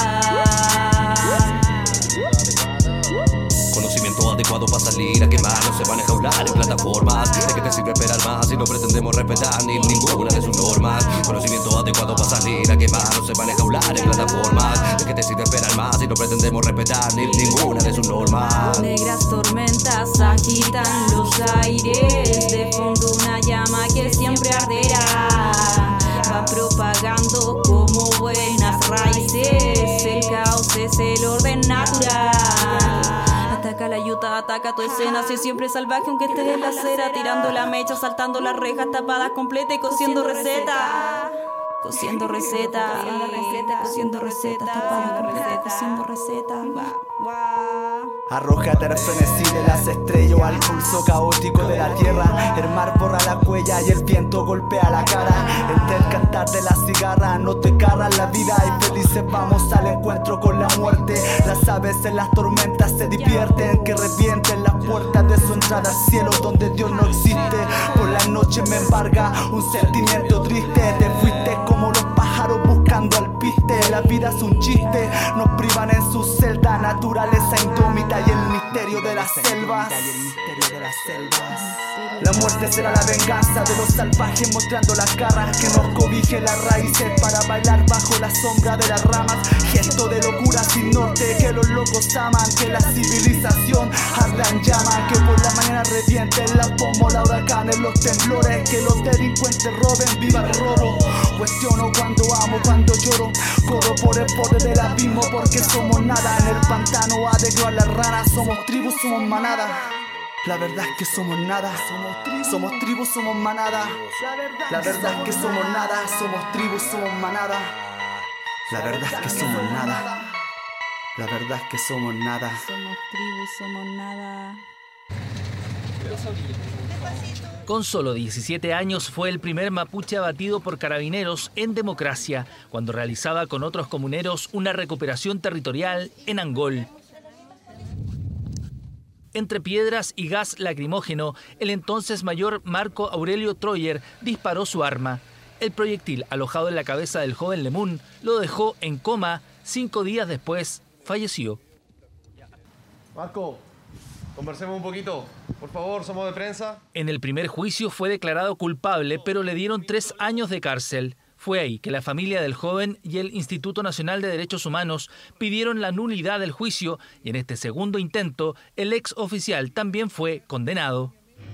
Adecuado para salir a quemar, no se van a enjaular en plataformas. ¿De qué te sirve esperar más si no pretendemos respetar ni ninguna de sus normas? Conocimiento adecuado para salir a quemar, no se van a enjaular en plataformas. ¿De qué te sirve esperar más si no pretendemos respetar ni ninguna de sus normas? Negras tormentas agitan los aires, de fondo una llama que siempre arderá. Va propagando como buenas raíces, el caos es el orden natural. Ataca la yuta, ataca tu escena. Sé siempre salvaje aunque estés en la acera. Tirando la mecha, saltando las rejas tapadas completa y cociendo receta. Cociendo receta, cociendo receta, cociendo receta, tapada completa, cociendo receta. Arrójate al frenesí de las estrellas o al pulso caótico de la tierra. El mar borra la huella y el viento golpea la cara. Entre el cantar de la cigarra no te carras la vida y felices vamos al encuentro con la muerte. Las aves en las tormentas se divierten, que revienten las puertas de su entrada al cielo donde Dios no existe. Por la noche me embarga un sentimiento triste. Te fuiste como los pájaros buscando alpiste. La vida es un chiste, nos privan en su celda. Naturaleza indómita y el misterio de las selvas. La muerte será la venganza de los salvajes, mostrando las garras que nos cobijen las raíces para bailar bajo la sombra de las ramas. Gesto de locura sin norte que los locos aman, que la civilización arda en llamas, que por la mañana revienten la pomola, huracanes, los temblores, que los delincuentes roben, viva el robo. Cuestiono cuando amo, cuando lloro, corro por el borde del abismo porque somos nada. En el pantano adecuado a las ranas, somos tribus, somos manada. La verdad es que somos nada, somos tribus, somos manada. La verdad es que somos nada, somos tribus, somos manada. La verdad es que somos nada. La verdad es que somos nada. Somos tribus, somos nada. Con solo diecisiete años fue el primer mapuche abatido por carabineros en democracia, cuando realizaba con otros comuneros una recuperación territorial en Angol. Entre piedras y gas lacrimógeno, el entonces mayor Marco Aurelio Troyer disparó su arma. El proyectil, alojado en la cabeza del joven Lemun, lo dejó en coma. Cinco días después, falleció. Marco, conversemos un poquito. Por favor, somos de prensa. En el primer juicio fue declarado culpable, pero le dieron tres años de cárcel. Fue ahí que la familia del joven y el Instituto Nacional de Derechos Humanos pidieron la nulidad del juicio y en este segundo intento el ex oficial también fue condenado.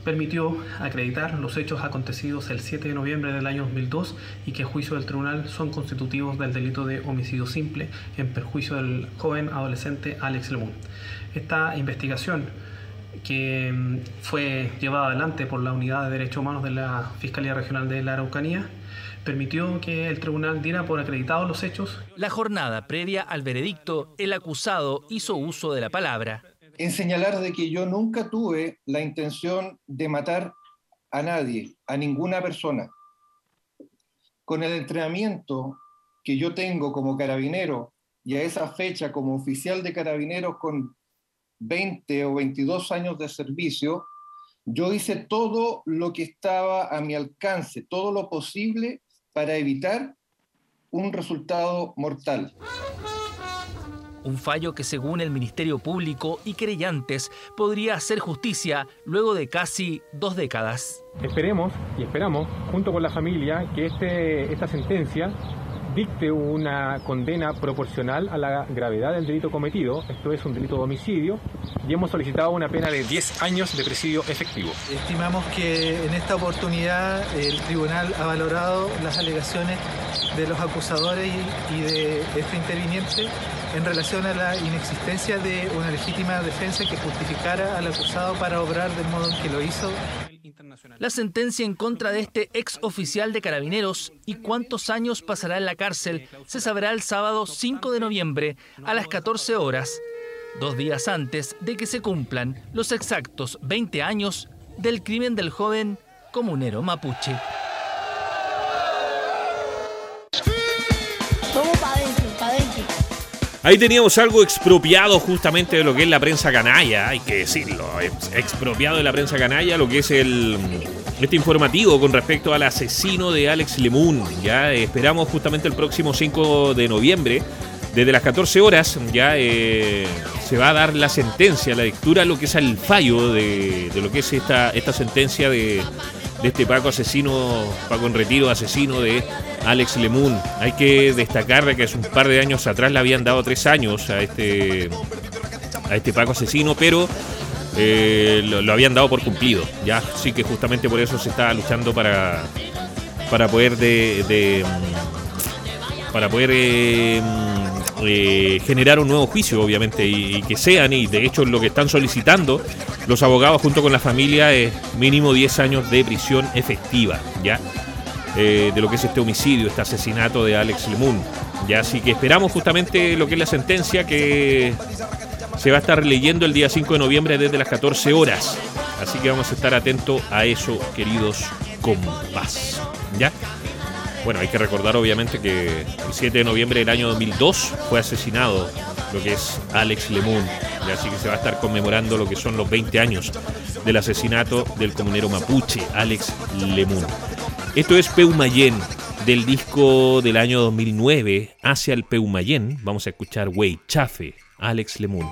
permitió acreditar los hechos acontecidos el siete de noviembre del año dos mil dos y que a juicio del tribunal son constitutivos del delito de homicidio simple en perjuicio del joven adolescente Alex Lemun. Esta investigación, que fue llevada adelante por la Unidad de Derechos Humanos de la Fiscalía Regional de la Araucanía, permitió que el tribunal diera por acreditados los hechos. La jornada previa al veredicto, el acusado hizo uso de la palabra. En señalar de que yo nunca tuve la intención de matar a nadie, a ninguna persona. Con el entrenamiento que yo tengo como carabinero y a esa fecha como oficial de carabineros con veinte o veintidós años de servicio, yo hice todo lo que estaba a mi alcance, todo lo posible para evitar un resultado mortal. Un fallo que, según el Ministerio Público y querellantes, podría hacer justicia luego de casi dos décadas. Esperemos y esperamos, junto con la familia, que este, esta sentencia dicte una condena proporcional a la gravedad del delito cometido. Esto es un delito de homicidio y hemos solicitado una pena de diez años de presidio efectivo. Estimamos que en esta oportunidad el tribunal ha valorado las alegaciones de los acusadores y, y de este interviniente en relación a la inexistencia de una legítima defensa que justificara al acusado para obrar del modo en que lo hizo. La sentencia en contra de este ex oficial de Carabineros y cuántos años pasará en la cárcel se sabrá el sábado cinco de noviembre a las catorce horas, dos días antes de que se cumplan los exactos veinte años del crimen del joven comunero mapuche. Ahí teníamos algo expropiado justamente de lo que es la prensa canalla, hay que decirlo, expropiado de la prensa canalla, lo que es el este informativo con respecto al asesino de Alex Lemun. Ya esperamos justamente el próximo cinco de noviembre, desde las catorce horas, ya eh, se va a dar la sentencia, la lectura, lo que es el fallo de, de lo que es esta, esta sentencia de, de este Paco asesino, Paco en retiro asesino de Alex Lemun. Hay que destacar de que hace un par de años atrás le habían dado tres años a este a este Paco asesino, pero eh, lo, lo habían dado por cumplido. Ya sí que justamente por eso se está luchando para para poder de, de para poder eh, eh, generar un nuevo juicio, obviamente, y, y que sean, y de hecho lo que están solicitando los abogados junto con la familia es mínimo diez años de prisión efectiva, ya. Eh, de lo que es este homicidio, este asesinato de Alex Lemun. Ya, así que esperamos justamente lo que es la sentencia, que se va a estar leyendo el día cinco de noviembre desde las catorce horas. Así que vamos a estar atentos a eso, queridos compas. ¿Ya? Bueno, hay que recordar obviamente que el siete de noviembre del año dos mil dos fue asesinado lo que es Alex Lemun. ¿Ya? Así que se va a estar conmemorando lo que son los veinte años del asesinato del comunero mapuche, Alex Lemun. Esto es Peumayén, del disco del año dos mil nueve, Hacia el Peumayén. Vamos a escuchar Wey Chafe, Alex Lemun.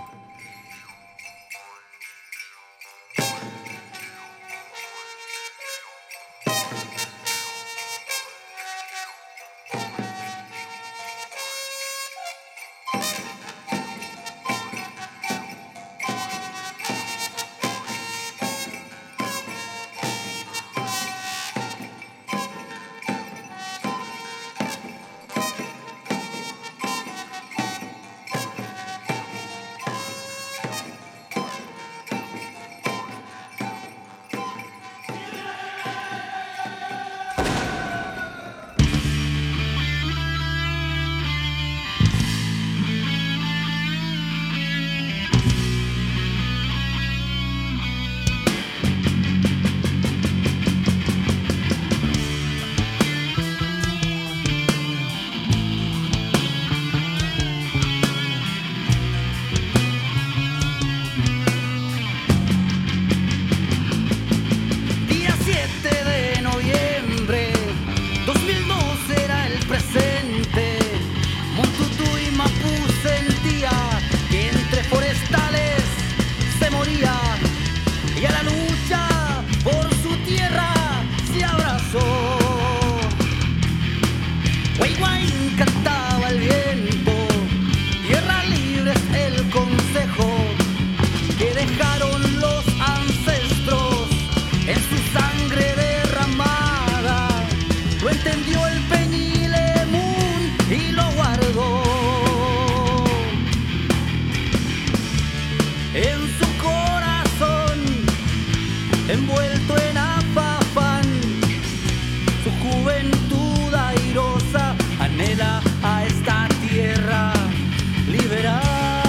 envuelto en afafán. Su juventud airosa anhela a esta tierra liberada.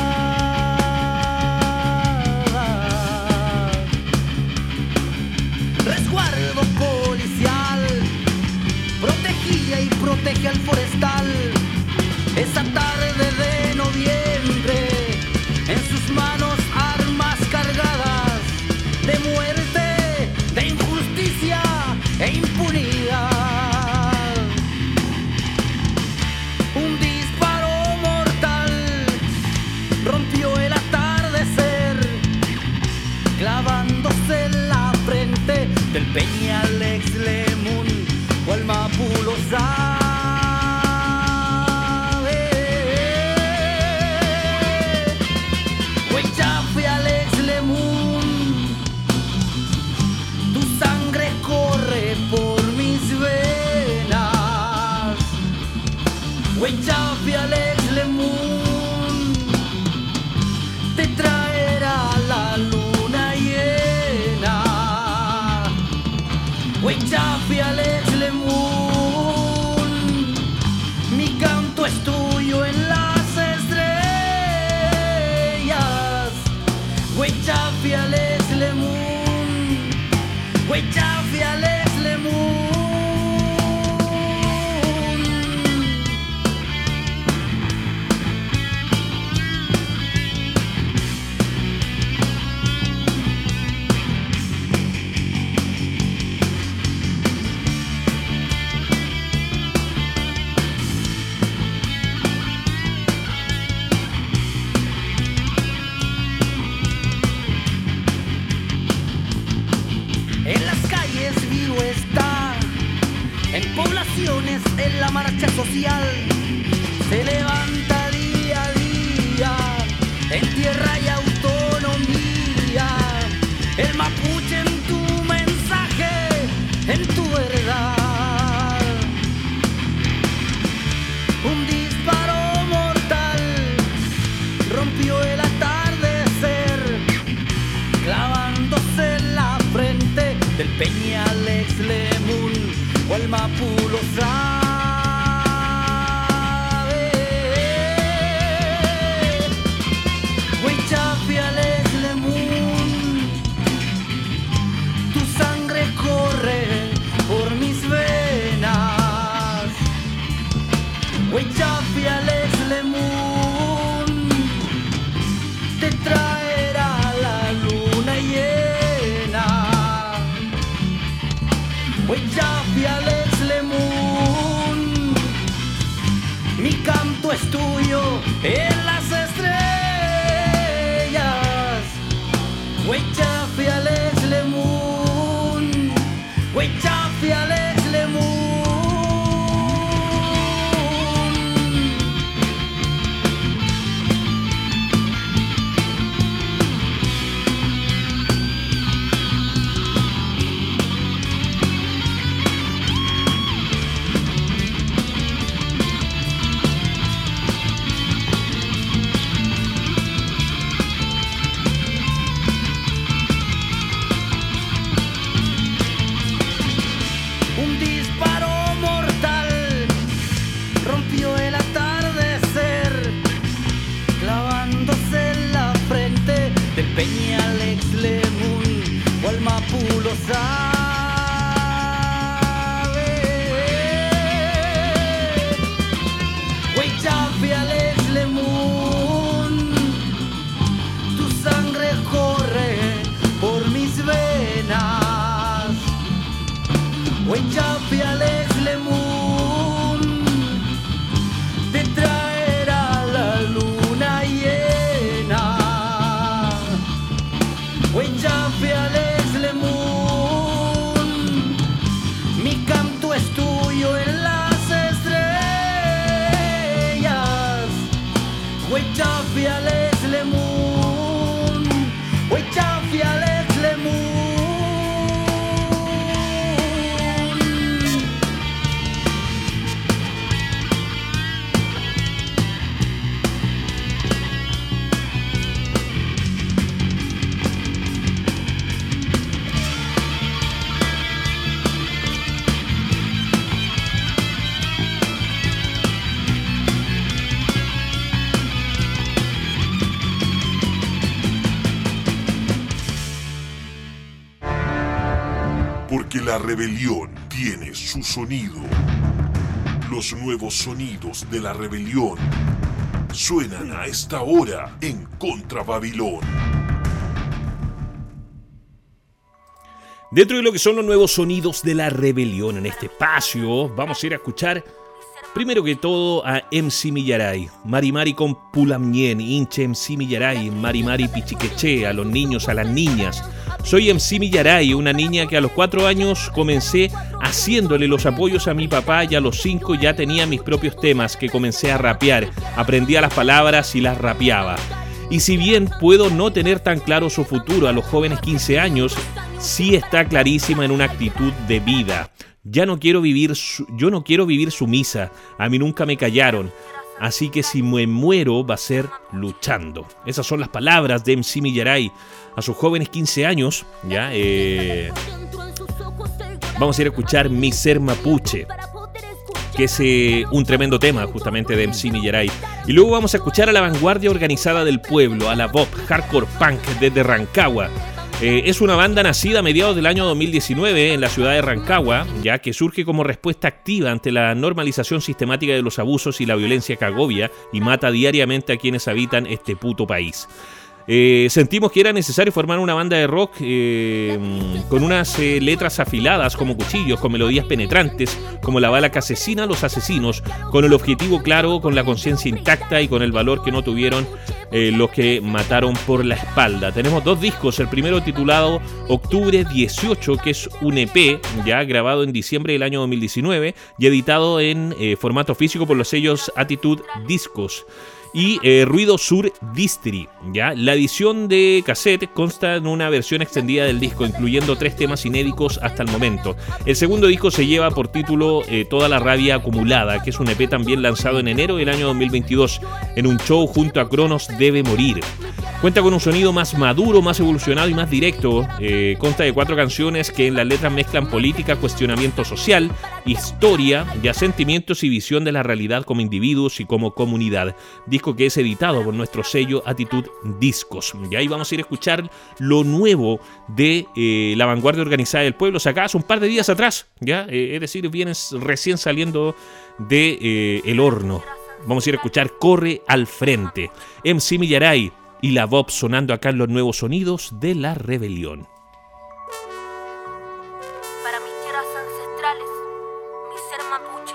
Resguardo policial protegía y protege al forestal. Esa tarde de noviembre, en sus manos armas cargadas de muerte, de injusticia e impunidad. Un disparo mortal rompió el atardecer, clavándose en la frente del Peñal ex Lemun o al Mapulo sabe. Huechafe Alex Lemun, tu sangre corre por mis venas. Huechafe Alex Lemun, te traerá la luna llena. Huechafe Alex Lemun, mi canto es tuyo en las estrellas. Huechafe Alex Lemun, Huechafe Alex Lemun. En las calles vivo está, en poblaciones en la marcha social, se levanta día a día, en tierra y autonomía, el mapuche en tu mensaje, en tu verdad. Un disparo mortal rompió el atardecer, clavándose en la frente del Peñal ex Lemun o el Mapulo sabe. Huechafe Alex Lemun, tu sangre corre por mis venas. Huechafe Alex Lemun, te traerá la luna llena. Huechafe Alex Lemun, mi canto es tuyo en las estrellas. Huechafe Alex Lemun, Huechafe Alex Lemun. Un disparo mortal rompió el atardecer, clavándose en la frente del Peñal ex Lemun o al Mapulo sabe. Huechafe Alex Lemun, tu sangre corre por mis venas. Huechafe Alex Lemun, te traerá la luna llena. Huechafe Alex Lemun, mi canto es tuyo en las estrellas. Huechafe Alex Lemun, Huechafe Alex Lemun. Porque la rebelión tiene su sonido. Los nuevos sonidos de la rebelión suenan a esta hora en Contra Babilón. Dentro de lo que son los nuevos sonidos de la rebelión en este espacio, vamos a ir a escuchar primero que todo a M C Millaray, Mari Mari con Pulamñén, hinche M C Millaray, Mari Mari Pichiqueche, a los niños, a las niñas. Soy M C Millaray, una niña que a los cuatro años comencé haciéndole los apoyos a mi papá y a los cinco ya tenía mis propios temas que comencé a rapear, aprendía las palabras y las rapeaba. Y si bien puedo no tener tan claro su futuro a los jóvenes quince años, sí está clarísima en una actitud de vida. Ya no quiero vivir, su, yo no quiero vivir sumisa, a mí nunca me callaron, así que si me muero va a ser luchando. Esas son las palabras de M C Millaray a sus jóvenes quince años, ya, eh, vamos a ir a escuchar Mi Ser Mapuche, que es eh, un tremendo tema justamente de M C Millaray. Y luego vamos a escuchar a la vanguardia organizada del pueblo, a la Bob Hardcore Punk desde Rancagua. Eh, es una banda nacida a mediados del año dos mil diecinueve en la ciudad de Rancagua, ya que surge como respuesta activa ante la normalización sistemática de los abusos y la violencia que agobia y mata diariamente a quienes habitan este puto país. Eh, sentimos que era necesario formar una banda de rock eh, con unas eh, letras afiladas como cuchillos, con melodías penetrantes como la bala que asesina a los asesinos, con el objetivo claro, con la conciencia intacta y con el valor que no tuvieron eh, los que mataron por la espalda. Tenemos dos discos, el primero titulado Octubre dieciocho, que es un E P ya grabado en diciembre del año dos mil diecinueve y editado en eh, formato físico por los sellos Attitude Discos. Y eh, Ruido Sur Distri, ¿ya? La edición de cassette consta en una versión extendida del disco, incluyendo tres temas inéditos hasta el momento. El segundo disco se lleva por título eh, Toda la Rabia Acumulada, que es un E P también lanzado en enero del año dos mil veintidós, en un show junto a Cronos Debe Morir. Cuenta con un sonido más maduro, más evolucionado y más directo. Eh, consta de cuatro canciones que en las letras mezclan política, cuestionamiento social, historia, ya sentimientos y visión de la realidad como individuos y como comunidad. Disco que es editado por nuestro sello Attitude Discos. Y ahí vamos a ir a escuchar lo nuevo de eh, la vanguardia organizada del pueblo, sacadas un par de días atrás, ¿ya? Eh, es decir, vienes recién saliendo de eh, el horno. Vamos a ir a escuchar Corre al Frente. M C Millaray y la Bob sonando acá en los nuevos sonidos de la rebelión. Para mis tierras ancestrales, mi ser mapuche.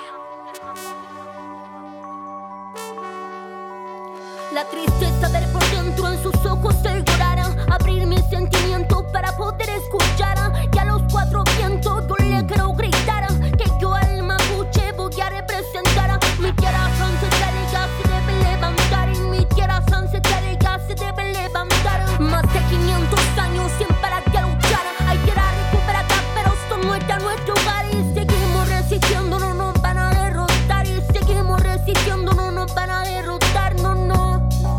La tristeza ver por dentro en sus ojos el llorar, abrir mis sentimientos para poder escuchar, y a los cuatro vientos yo le quiero gritar que yo al mapuche voy a representar. Mi tierra ancestral ya se debe levantar, y mi tierra ancestral ya se debe levantar. Más de quinientos años sin parar de luchar, hay tierra recuperada pero esto no está en nuestro hogar, y seguimos resistiendo, no nos van a derrotar, y seguimos resistiendo, no nos van a derrotar, no, no.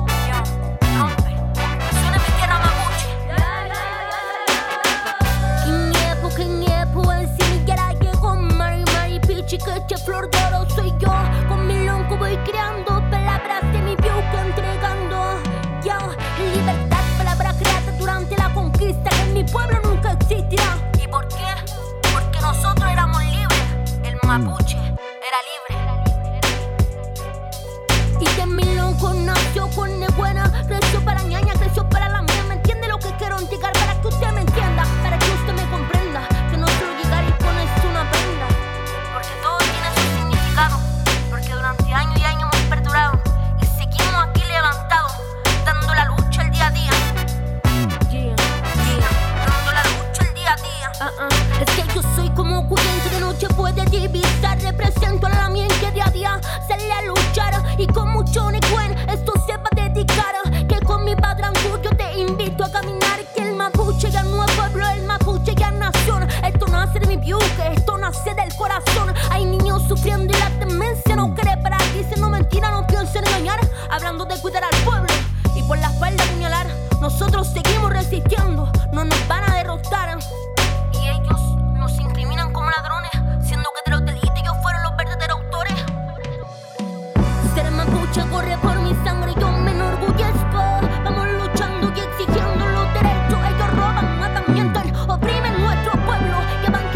Chiqueche, flor de oro soy yo. Con mi lonco voy creando palabras de mi piuca entregando. Yo, libertad, palabra creada durante la conquista que en mi pueblo nunca existirá. ¿Y por qué? Porque nosotros éramos libres. El mapuche era libre. Y que mi lonco nació con nebuena, creció para ñaña, creció para la mía. ¿Me entiende lo que quiero indicar? Para que usted me entienda, para que usted me comprenda, que no solo llegar y ponerse una prenda. Porque durante años y años hemos perdurado y seguimos aquí levantados, dando la lucha el día a día. Yeah, yeah. Dando la lucha el día a día. Uh-uh. Es que yo soy como corriente de noche puede divisar. Represento a la mía que día a día sale a luchar. Y con mucho necuen esto se va a dedicar. Que con mi padre yo te invito a caminar. Que el mapuche ya no es pueblo, el mapuche ya es nación. Esto nace de mi piuque, esto nace del corazón. Hay niños sufriendo y la demencia no quiere parar. Dicen mentira, no piensen engañar. Hablando de cuidar al pueblo y por la espalda apuñalar. Nosotros seguimos resistiendo, no nos van a derrotar. Y ellos nos incriminan como ladrones, siendo que de los delitos ellos fueron los verdaderos autores. Ser mapuche corre por mi sangre, yo me enorgullezco. Vamos luchando y exigiendo los derechos. Ellos roban, matan, mienten, oprimen nuestro pueblo. Llevan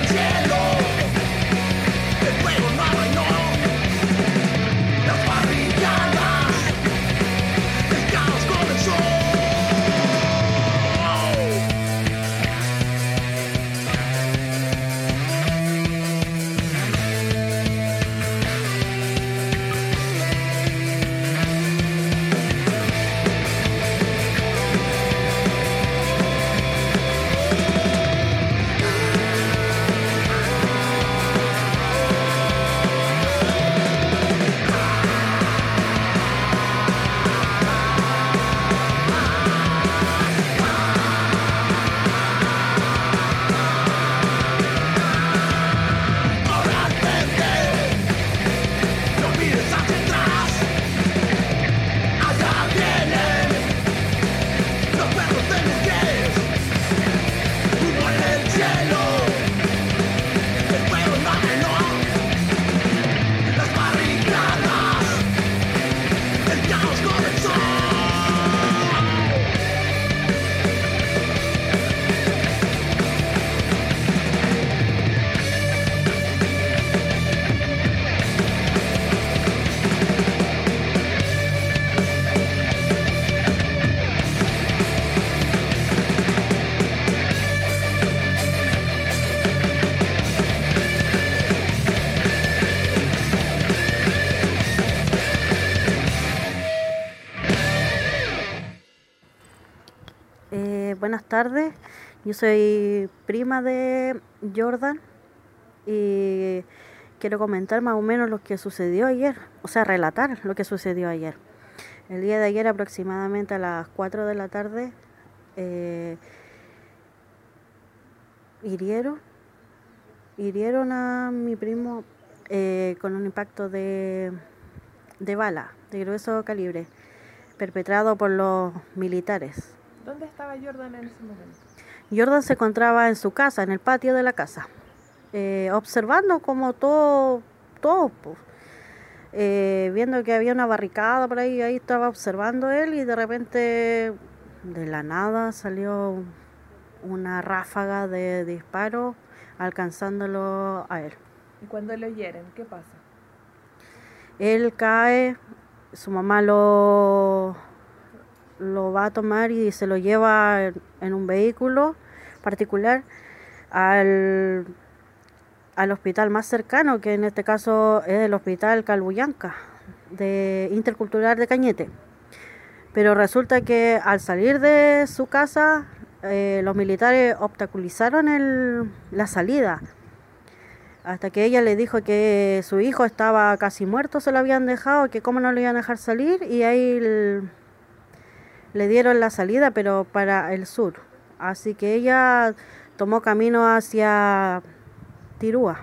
buenas tardes. Yo soy prima de Jordan y quiero comentar más o menos lo que sucedió ayer, o sea, relatar lo que sucedió ayer. El día de ayer, aproximadamente a las cuatro de la tarde, eh, hirieron, hirieron a mi primo eh, con un impacto de, de bala, de grueso calibre, perpetrado por los militares. ¿Dónde estaba Jordan en ese momento? Jordan se encontraba en su casa, en el patio de la casa, eh, observando como todo, todo pues. Eh, viendo que había una barricada por ahí, ahí estaba observando él y de repente de la nada salió una ráfaga de disparos alcanzándolo a él. ¿Y cuando lo hieren, qué pasa? Él cae, su mamá lo, lo va a tomar y se lo lleva en, en un vehículo particular al... al hospital más cercano, que en este caso es el hospital Calbuyanca, de Intercultural de Cañete. Pero resulta que al salir de su casa, eh, los militares obstaculizaron el, la salida, hasta que ella le dijo que su hijo estaba casi muerto, se lo habían dejado, que cómo no lo iban a dejar salir, y ahí el, le dieron la salida, pero para el sur. Así que ella tomó camino hacia Tirúa,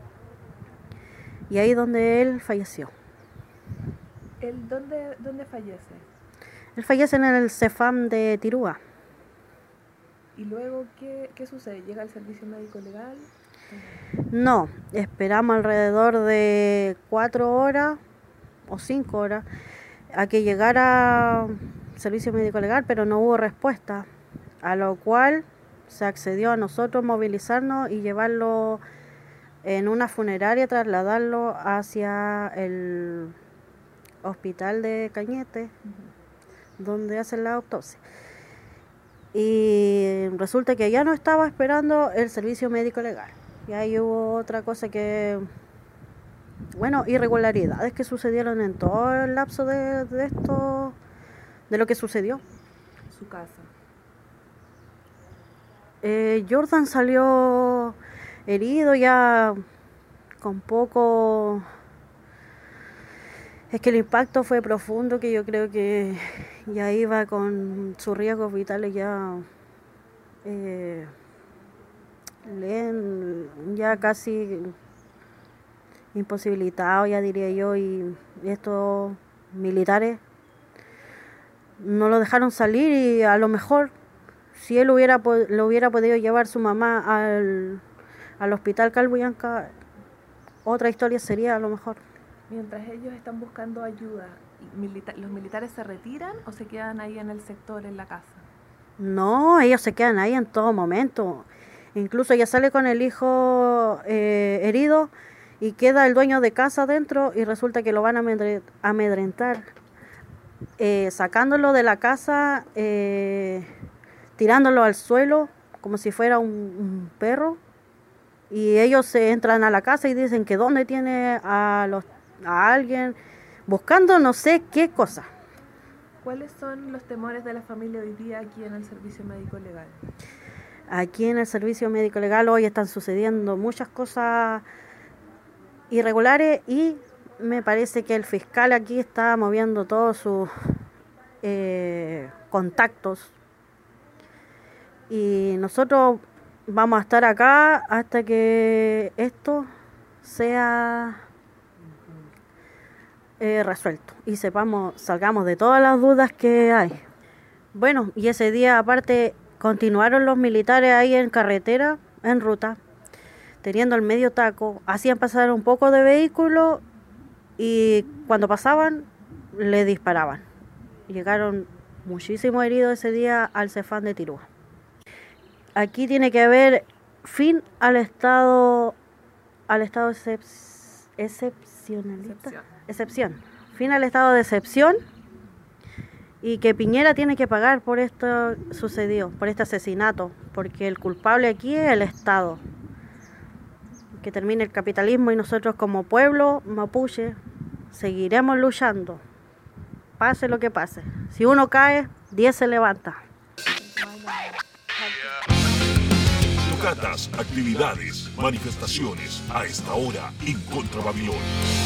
y ahí donde él falleció. ¿Él dónde, dónde fallece? Él fallece en el Cefam de Tirúa. ¿Y luego qué, qué sucede? ¿Llega el servicio médico legal? No, esperamos alrededor de cuatro horas o cinco horas a que llegara el servicio médico legal, pero no hubo respuesta, a lo cual se accedió a nosotros movilizarnos y llevarlo en una funeraria, trasladarlo hacia el hospital de Cañete, uh-huh, donde hacen la autopsia. Y resulta que ya no estaba esperando el servicio médico legal. Y ahí hubo otra cosa que, bueno, irregularidades que sucedieron en todo el lapso de, de esto, de lo que sucedió. Su casa. Eh, Jordan salió herido ya con poco. Es que el impacto fue profundo, que yo creo que ya iba con sus riesgos vitales ya eh, leen, ya casi imposibilitado, ya diría yo, y estos militares no lo dejaron salir, y a lo mejor si él hubiera lo hubiera podido llevar su mamá al, al hospital Calbuyanca, otra historia sería a lo mejor. Mientras ellos están buscando ayuda, milita- ¿los militares se retiran o se quedan ahí en el sector, en la casa? No, ellos se quedan ahí en todo momento. Incluso ella sale con el hijo eh, herido y queda el dueño de casa adentro y resulta que lo van a amedrentar, eh, sacándolo de la casa, eh, tirándolo al suelo como si fuera un, un perro. Y ellos se entran a la casa y dicen que dónde tiene a, los, a alguien, buscando no sé qué cosa. ¿Cuáles son los temores de la familia hoy día aquí en el Servicio Médico Legal? Aquí en el Servicio Médico Legal hoy están sucediendo muchas cosas irregulares y me parece que el fiscal aquí está moviendo todos sus eh, contactos. Y nosotros vamos a estar acá hasta que esto sea eh, resuelto y sepamos, salgamos de todas las dudas que hay. Bueno, y ese día aparte continuaron los militares ahí en carretera, en ruta, teniendo el medio taco, hacían pasar un poco de vehículo y cuando pasaban le disparaban. Llegaron muchísimos heridos ese día al Cefam de Tirúa. Aquí tiene que haber fin al estado, al estado excep, excepcionalista, excepción, fin al estado de excepción. Y que Piñera tiene que pagar por esto sucedió, por este asesinato, porque el culpable aquí es el Estado. Que termine el capitalismo y nosotros como pueblo mapuche seguiremos luchando, pase lo que pase. Si uno cae, diez se levanta. Tocatas, actividades, manifestaciones a esta hora en Contra Babilón.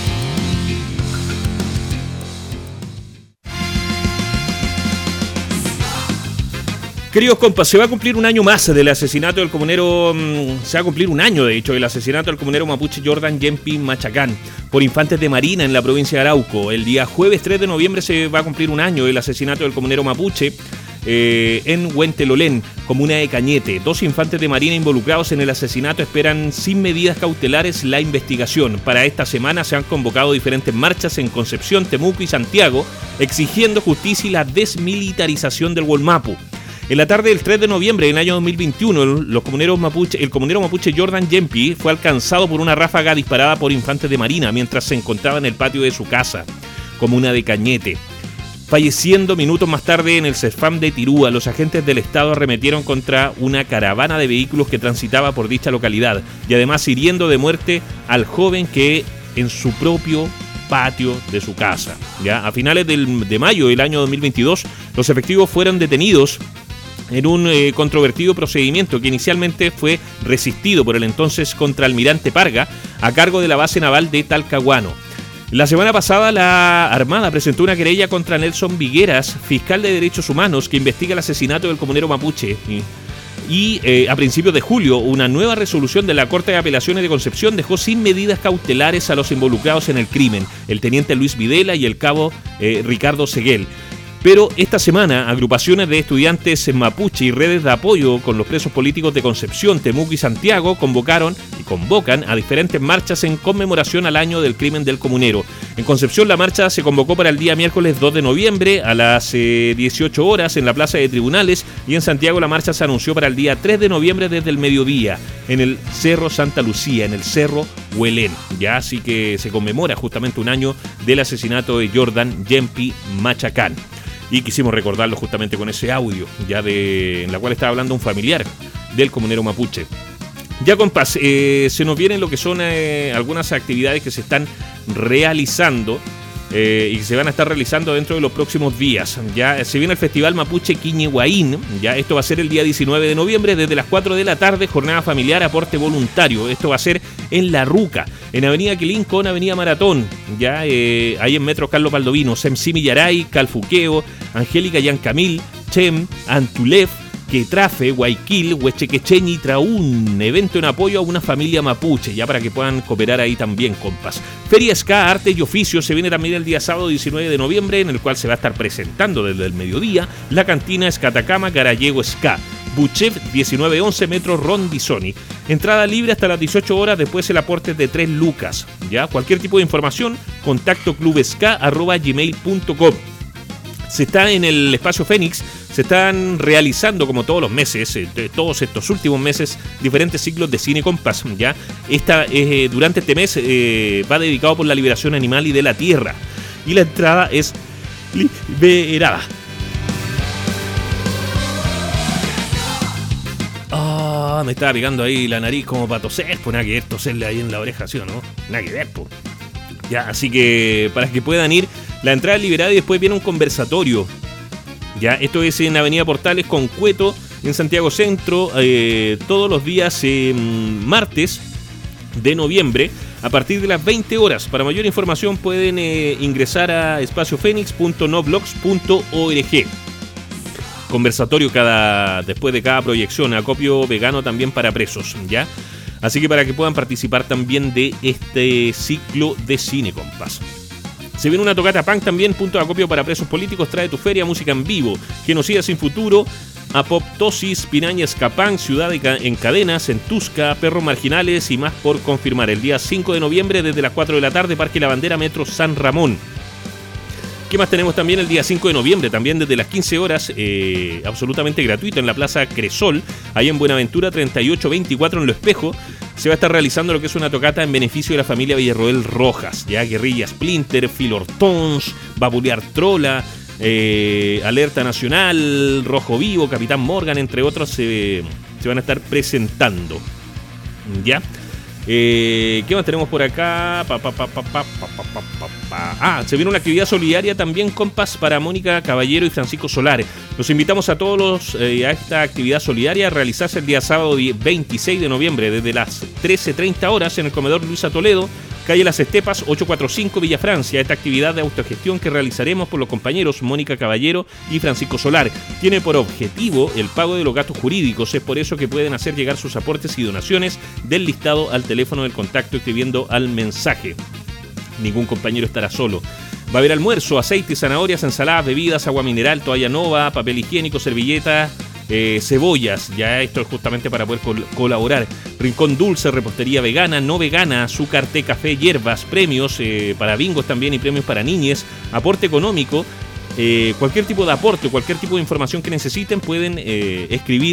Queridos compas, se va a cumplir un año más del asesinato del comunero, mmm, se va a cumplir un año de hecho del asesinato del comunero mapuche Jordan Yempi Machacán por infantes de Marina en la provincia de Arauco. El día jueves tres de noviembre se va a cumplir un año del asesinato del comunero mapuche eh, en Huentelolén, comuna de Cañete. Dos infantes de Marina involucrados en el asesinato esperan sin medidas cautelares la investigación. Para esta semana se han convocado diferentes marchas en Concepción, Temuco y Santiago exigiendo justicia y la desmilitarización del Gualmapu. En la tarde del tres de noviembre del año dos mil veintiuno, los comuneros mapuche, el comunero mapuche Jordan Yempi fue alcanzado por una ráfaga disparada por infantes de Marina mientras se encontraba en el patio de su casa, comuna de Cañete. Falleciendo minutos más tarde en el Cefam de Tirúa, los agentes del Estado arremetieron contra una caravana de vehículos que transitaba por dicha localidad y además hiriendo de muerte al joven que en su propio patio de su casa. Ya a finales del, de mayo del año dos mil veintidós, los efectivos fueron detenidos en un eh, controvertido procedimiento que inicialmente fue resistido por el entonces contraalmirante Parga a cargo de la base naval de Talcahuano. La semana pasada la Armada presentó una querella contra Nelson Vigueras, fiscal de Derechos Humanos, que investiga el asesinato del comunero mapuche. Y, y eh, a principios de julio, una nueva resolución de la Corte de Apelaciones de Concepción dejó sin medidas cautelares a los involucrados en el crimen, el teniente Luis Videla y el cabo eh, Ricardo Seguel. Pero esta semana, agrupaciones de estudiantes mapuche y redes de apoyo con los presos políticos de Concepción, Temuco y Santiago convocaron y convocan a diferentes marchas en conmemoración al año del crimen del comunero. En Concepción la marcha se convocó para el día miércoles dos de noviembre a las eh, dieciocho horas en la Plaza de Tribunales y en Santiago la marcha se anunció para el día tres de noviembre desde el mediodía en el Cerro Santa Lucía, en el Cerro Huelén. Ya así que se conmemora justamente un año del asesinato de Jordan Yempi Machacán. Y quisimos recordarlo justamente con ese audio, ya de en la cual estaba hablando un familiar del comunero mapuche. Ya compas, eh, se nos vienen lo que son eh, algunas actividades que se están realizando eh, y que se van a estar realizando dentro de los próximos días. Ya se viene el Festival Mapuche Quiñehuaín, ya esto va a ser el día diecinueve de noviembre desde las cuatro de la tarde, jornada familiar, aporte voluntario. Esto va a ser en La Ruca, en Avenida Quilín con Avenida Maratón, ya eh, ahí en Metro Carlos Baldovino, Semsimi Yaray, Calfuqueo, Angélica Yancamil, Chem, Antulef, Quetrafe, Guayquil, Huechequecheñi, Traún, evento en apoyo a una familia mapuche, ya para que puedan cooperar ahí también, compas. Feria Ska, Arte y Oficio se viene también el día sábado diecinueve de noviembre, en el cual se va a estar presentando desde el mediodía la cantina Escatacama Garallego Ska. Buchev diecinueve once Metro Rondizoni. Entrada libre hasta las dieciocho horas, después el aporte de tres lucas. Ya, cualquier tipo de información, contacto clubesca arroba gmail punto com. Se está en el espacio Fénix se están realizando, como todos los meses, eh, todos estos últimos meses, diferentes ciclos de Cine Compás. ¿Ya? Esta, eh, durante este mes eh, va dedicado por la liberación animal y de la tierra. Y la entrada es liberada. Ah, me estaba pegando ahí la nariz como para toser, pues nada que ver, toserle ahí en la oreja, ¿sí o no? Nada que ver, pues. Ya, así que para que puedan ir, la entrada es liberada y después viene un conversatorio. Ya, esto es en Avenida Portales con Cueto, en Santiago Centro, eh, todos los días eh, martes de noviembre, a partir de las veinte horas. Para mayor información pueden eh, ingresar a espacio fénix punto noblogs punto org. Conversatorio cada después de cada proyección, acopio vegano también para presos, ¿ya? Así que para que puedan participar también de este ciclo de Cine Compás. Se viene una tocata punk también, punto de acopio para presos políticos, trae tu feria, música en vivo, Genocida sin futuro, Apoptosis, Piraña Escapán, Ciudad en Cadenas, en Tusca, Perros Marginales y más por confirmar. El día cinco de noviembre desde las cuatro de la tarde, Parque La Bandera, Metro San Ramón. ¿Qué más tenemos también el día cinco de noviembre? También desde las quince horas, eh, absolutamente gratuito en la Plaza Cresol, ahí en Buenaventura treinta y ocho veinticuatro en Lo Espejo. Se va a estar realizando lo que es una tocata en beneficio de la familia Villarroel Rojas. Ya Guerrilla Splinter, Filortons, Vapulear Trola, eh, Alerta Nacional, Rojo Vivo, Capitán Morgan, entre otros, eh, se van a estar presentando. ¿Ya? Eh, ¿Qué más tenemos por acá? Pa, pa, pa, pa, pa, pa, pa, pa, pa. Ah, se viene una actividad solidaria también, compas, para Mónica Caballero y Francisco Solari. Los invitamos a todos los eh, a esta actividad solidaria a realizarse el día sábado veintiséis de noviembre desde las trece treinta horas en el comedor Luisa Toledo, calle Las Estepas, ochocientos cuarenta y cinco, Villa Francia. Esta actividad de autogestión que realizaremos por los compañeros Mónica Caballero y Francisco Solar tiene por objetivo el pago de los gastos jurídicos. Es por eso que pueden hacer llegar sus aportes y donaciones del listado al teléfono del contacto escribiendo al mensaje. Ningún compañero estará solo. Va a haber almuerzo, aceite, zanahorias, ensaladas, bebidas, agua mineral, toalla nova, papel higiénico, servilleta, eh, cebollas. Ya esto es justamente para poder col- colaborar. Rincón dulce, repostería vegana, no vegana, azúcar, té, café, hierbas, premios eh, para bingos también y premios para niñes, aporte económico. Eh, cualquier tipo de aporte, cualquier tipo de información que necesiten pueden eh, escribir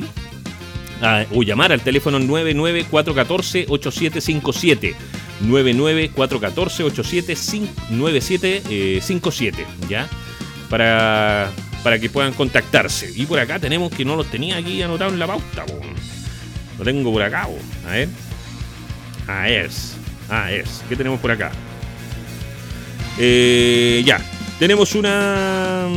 a, o llamar al teléfono nueve nueve cuatro uno cuatro ocho siete cinco siete. nueve nueve cuatro uno cuatro ocho siete nueve siete cinco siete, ¿ya? Para, para que puedan contactarse. Y por acá tenemos, que no los tenía aquí anotado en la pauta, bo. Lo tengo por acá, bo. A ver. Ah, es. Ah, es. ¿Qué tenemos por acá? Eh, ya. Tenemos una...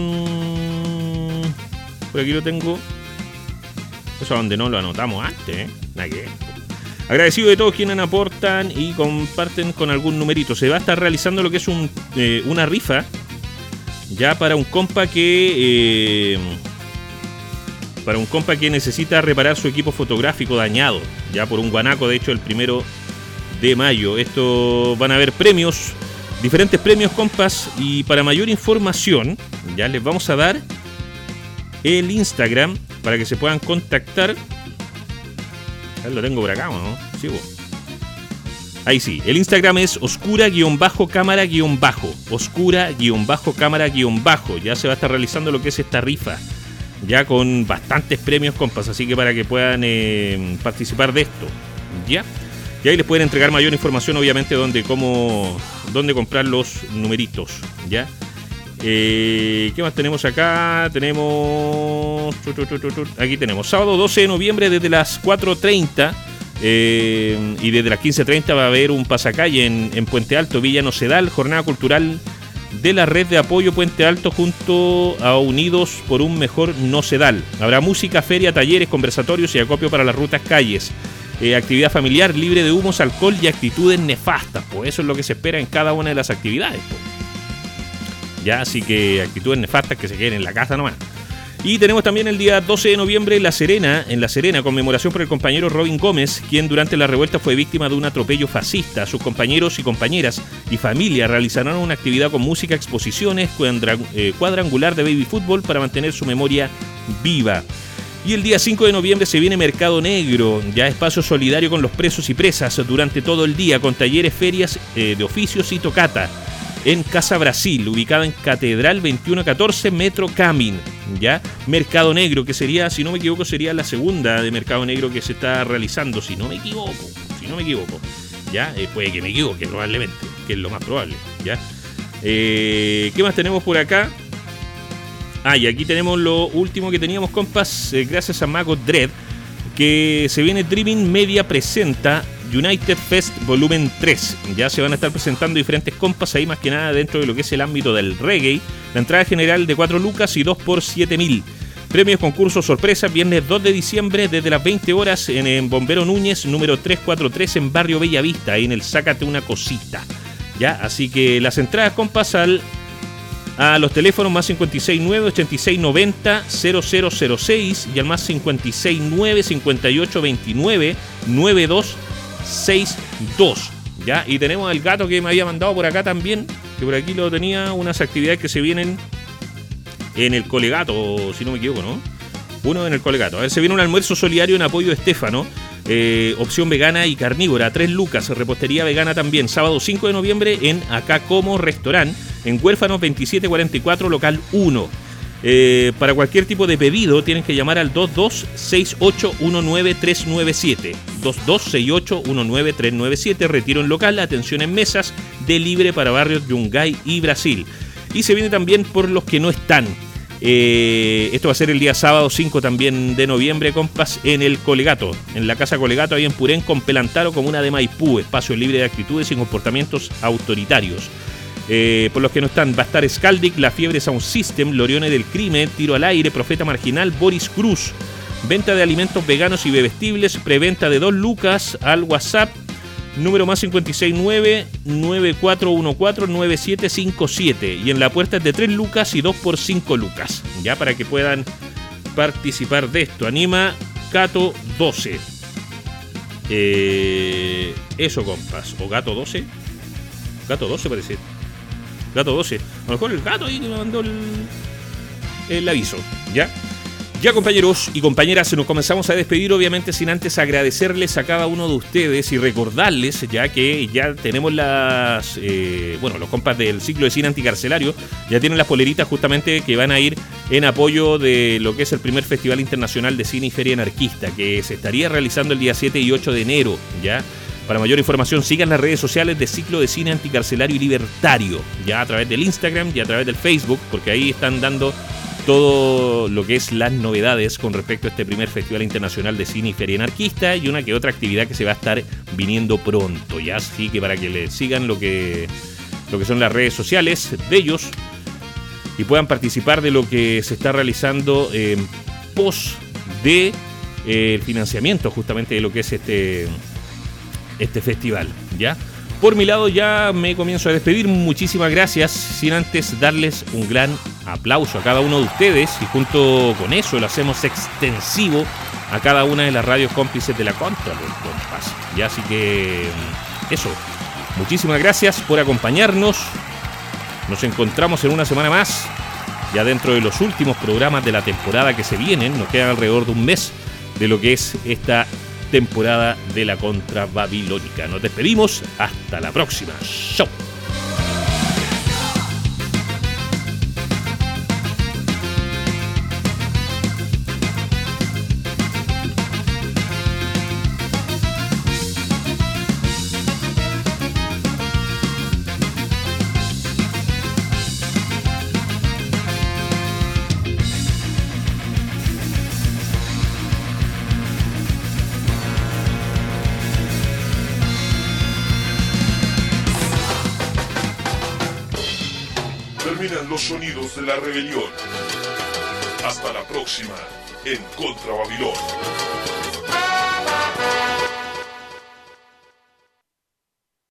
Por aquí lo tengo. Eso donde no lo anotamos antes, ¿eh? Nada que ver. Agradecido de todos quienes aportan y comparten con algún numerito. Se va a estar realizando lo que es un, eh, una rifa ya para un compa que eh, para un compa que necesita reparar su equipo fotográfico dañado ya por un guanaco, de hecho el primero de mayo. Esto van a haber premios, diferentes premios, compas, y para mayor información ya les vamos a dar el Instagram para que se puedan contactar. Lo tengo por acá, ¿no? Sí, bueno. Ahí sí, el Instagram es oscura-cámara-bajo. Oscura-cámara-bajo. Ya se va a estar realizando lo que es esta rifa. Ya con bastantes premios, compas. Así que para que puedan eh, participar de esto. ¿Ya? Y ahí les pueden entregar mayor información, obviamente, dónde, cómo, dónde comprar los numeritos. ¿Ya? Eh, ¿Qué más tenemos acá? Tenemos... Aquí tenemos sábado doce de noviembre desde las cuatro treinta eh, y desde las quince treinta va a haber un pasacalle en, en Puente Alto, Villa Nocedal, jornada cultural de la red de apoyo Puente Alto junto a Unidos por un Mejor Nocedal. Habrá música, feria, talleres, conversatorios y acopio para las rutas calles. Eh, actividad familiar libre de humos, alcohol y actitudes nefastas. Pues eso es lo que se espera en cada una de las actividades, pues. Ya, así que actitudes nefastas que se queden en la casa nomás. Y tenemos también el día doce de noviembre en La Serena, en La Serena, conmemoración por el compañero Robin Gómez, quien durante la revuelta fue víctima de un atropello fascista. Sus compañeros y compañeras y familia realizarán una actividad con música, exposiciones, cuadrangular de baby fútbol para mantener su memoria viva. Y el día cinco de noviembre se viene Mercado Negro, ya espacio solidario con los presos y presas durante todo el día, con talleres, ferias eh, de oficios y tocata. en Casa Brasil, ubicada en Catedral veintiuno catorce, Metro Camin, ¿ya? Mercado Negro, que sería, si no me equivoco, sería la segunda de Mercado Negro que se está realizando, si no me equivoco, si no me equivoco, ¿ya? Eh, puede que me equivoque, probablemente, que es lo más probable, ¿ya? Eh, ¿Qué más tenemos por acá? Ah, y aquí tenemos lo último que teníamos, compas, eh, gracias a Mago Dread, que se viene Dreaming Media presenta United Fest Volumen tres. Ya se van a estar presentando diferentes compas ahí, más que nada dentro de lo que es el ámbito del reggae. La entrada general de cuatro lucas y dos por siete mil. Premios, concursos, sorpresas, viernes dos de diciembre desde las veinte horas en, en Bombero Núñez, número trescientos cuarenta y tres, en Barrio Bellavista, ahí en el Sácate una Cosita. Ya, así que las entradas, compas, al a los teléfonos más cincuenta y seis nueve, ochenta y seis noventa, cero cero cero seis y al más cincuenta y seis nueve, cincuenta y ocho veintinueve, noventa y dos sesenta y dos. ¿Ya? Y tenemos al gato que me había mandado por acá también, que por aquí lo tenía, unas actividades que se vienen en el Colegato, si no me equivoco, ¿no? Uno en el Colegato. A ver, se viene un almuerzo solidario en apoyo de Estefano. Eh, opción vegana y carnívora, tres lucas, repostería vegana también, sábado cinco de noviembre en Acá Como Restaurant, en Huérfanos veintisiete cuarenta y cuatro, local uno. Eh, para cualquier tipo de pedido tienen que llamar al dos dos seis ocho uno nueve tres nueve siete, dos dos seis ocho uno nueve tres nueve siete, retiro en local, atención en mesas, de libre para barrios Yungay y Brasil. Y se viene también por los que no están. Eh, esto va a ser el día sábado cinco también de noviembre, compas, en el Colegato, en la Casa Colegato, ahí en Purén, con Pelantaro, comuna de Maipú, espacio libre de actitudes y comportamientos autoritarios. Eh, por los que no están, va a estar Scaldic, La Fiebre Sound System, Lorione del Crimen, Tiro al Aire, Profeta Marginal, Boris Cruz. Venta de alimentos veganos y bebestibles, preventa de dos lucas al WhatsApp, número más cincuenta y seis nueve, nueve cuatro uno cuatro, nueve siete cinco siete. Y en la puerta es de tres lucas y dos por cinco lucas. Ya para que puedan participar de esto. Anima Gato doce. Eh, eso, compas. O Gato doce. Gato doce parece. Gato doce. A lo mejor el gato ahí que me mandó el, el aviso. ¿Ya? Ya, compañeros y compañeras, nos comenzamos a despedir, obviamente sin antes agradecerles a cada uno de ustedes y recordarles ya que ya tenemos las, eh, bueno, los compas del ciclo de cine anticarcelario ya tienen las poleritas justamente que van a ir en apoyo de lo que es el primer Festival Internacional de Cine y Feria Anarquista, que se estaría realizando el día siete y ocho de enero, ya. Para mayor información sigan las redes sociales de Ciclo de Cine Anticarcelario y Libertario, ya a través del Instagram y a través del Facebook, porque ahí están dando todo lo que es las novedades con respecto a este primer Festival Internacional de Cine y Feria Anarquista y una que otra actividad que se va a estar viniendo pronto, ya, así que para que le sigan lo que, lo que son las redes sociales de ellos y puedan participar de lo que se está realizando en pos de eh, el financiamiento justamente de lo que es este, este festival, ¿ya? Por mi lado ya me comienzo a despedir. Muchísimas gracias, sin antes darles un gran aplauso a cada uno de ustedes y junto con eso lo hacemos extensivo a cada una de las radios cómplices de la Contra, compas. Ya, así que eso, muchísimas gracias por acompañarnos. Nos encontramos en una semana más, ya dentro de los últimos programas de la temporada que se vienen. Nos queda alrededor de un mes de lo que es esta temporada de la Contra Babilónica. Nos despedimos, hasta la próxima. Chau. Los sonidos de la rebelión. Hasta la próxima en Contra Babilón.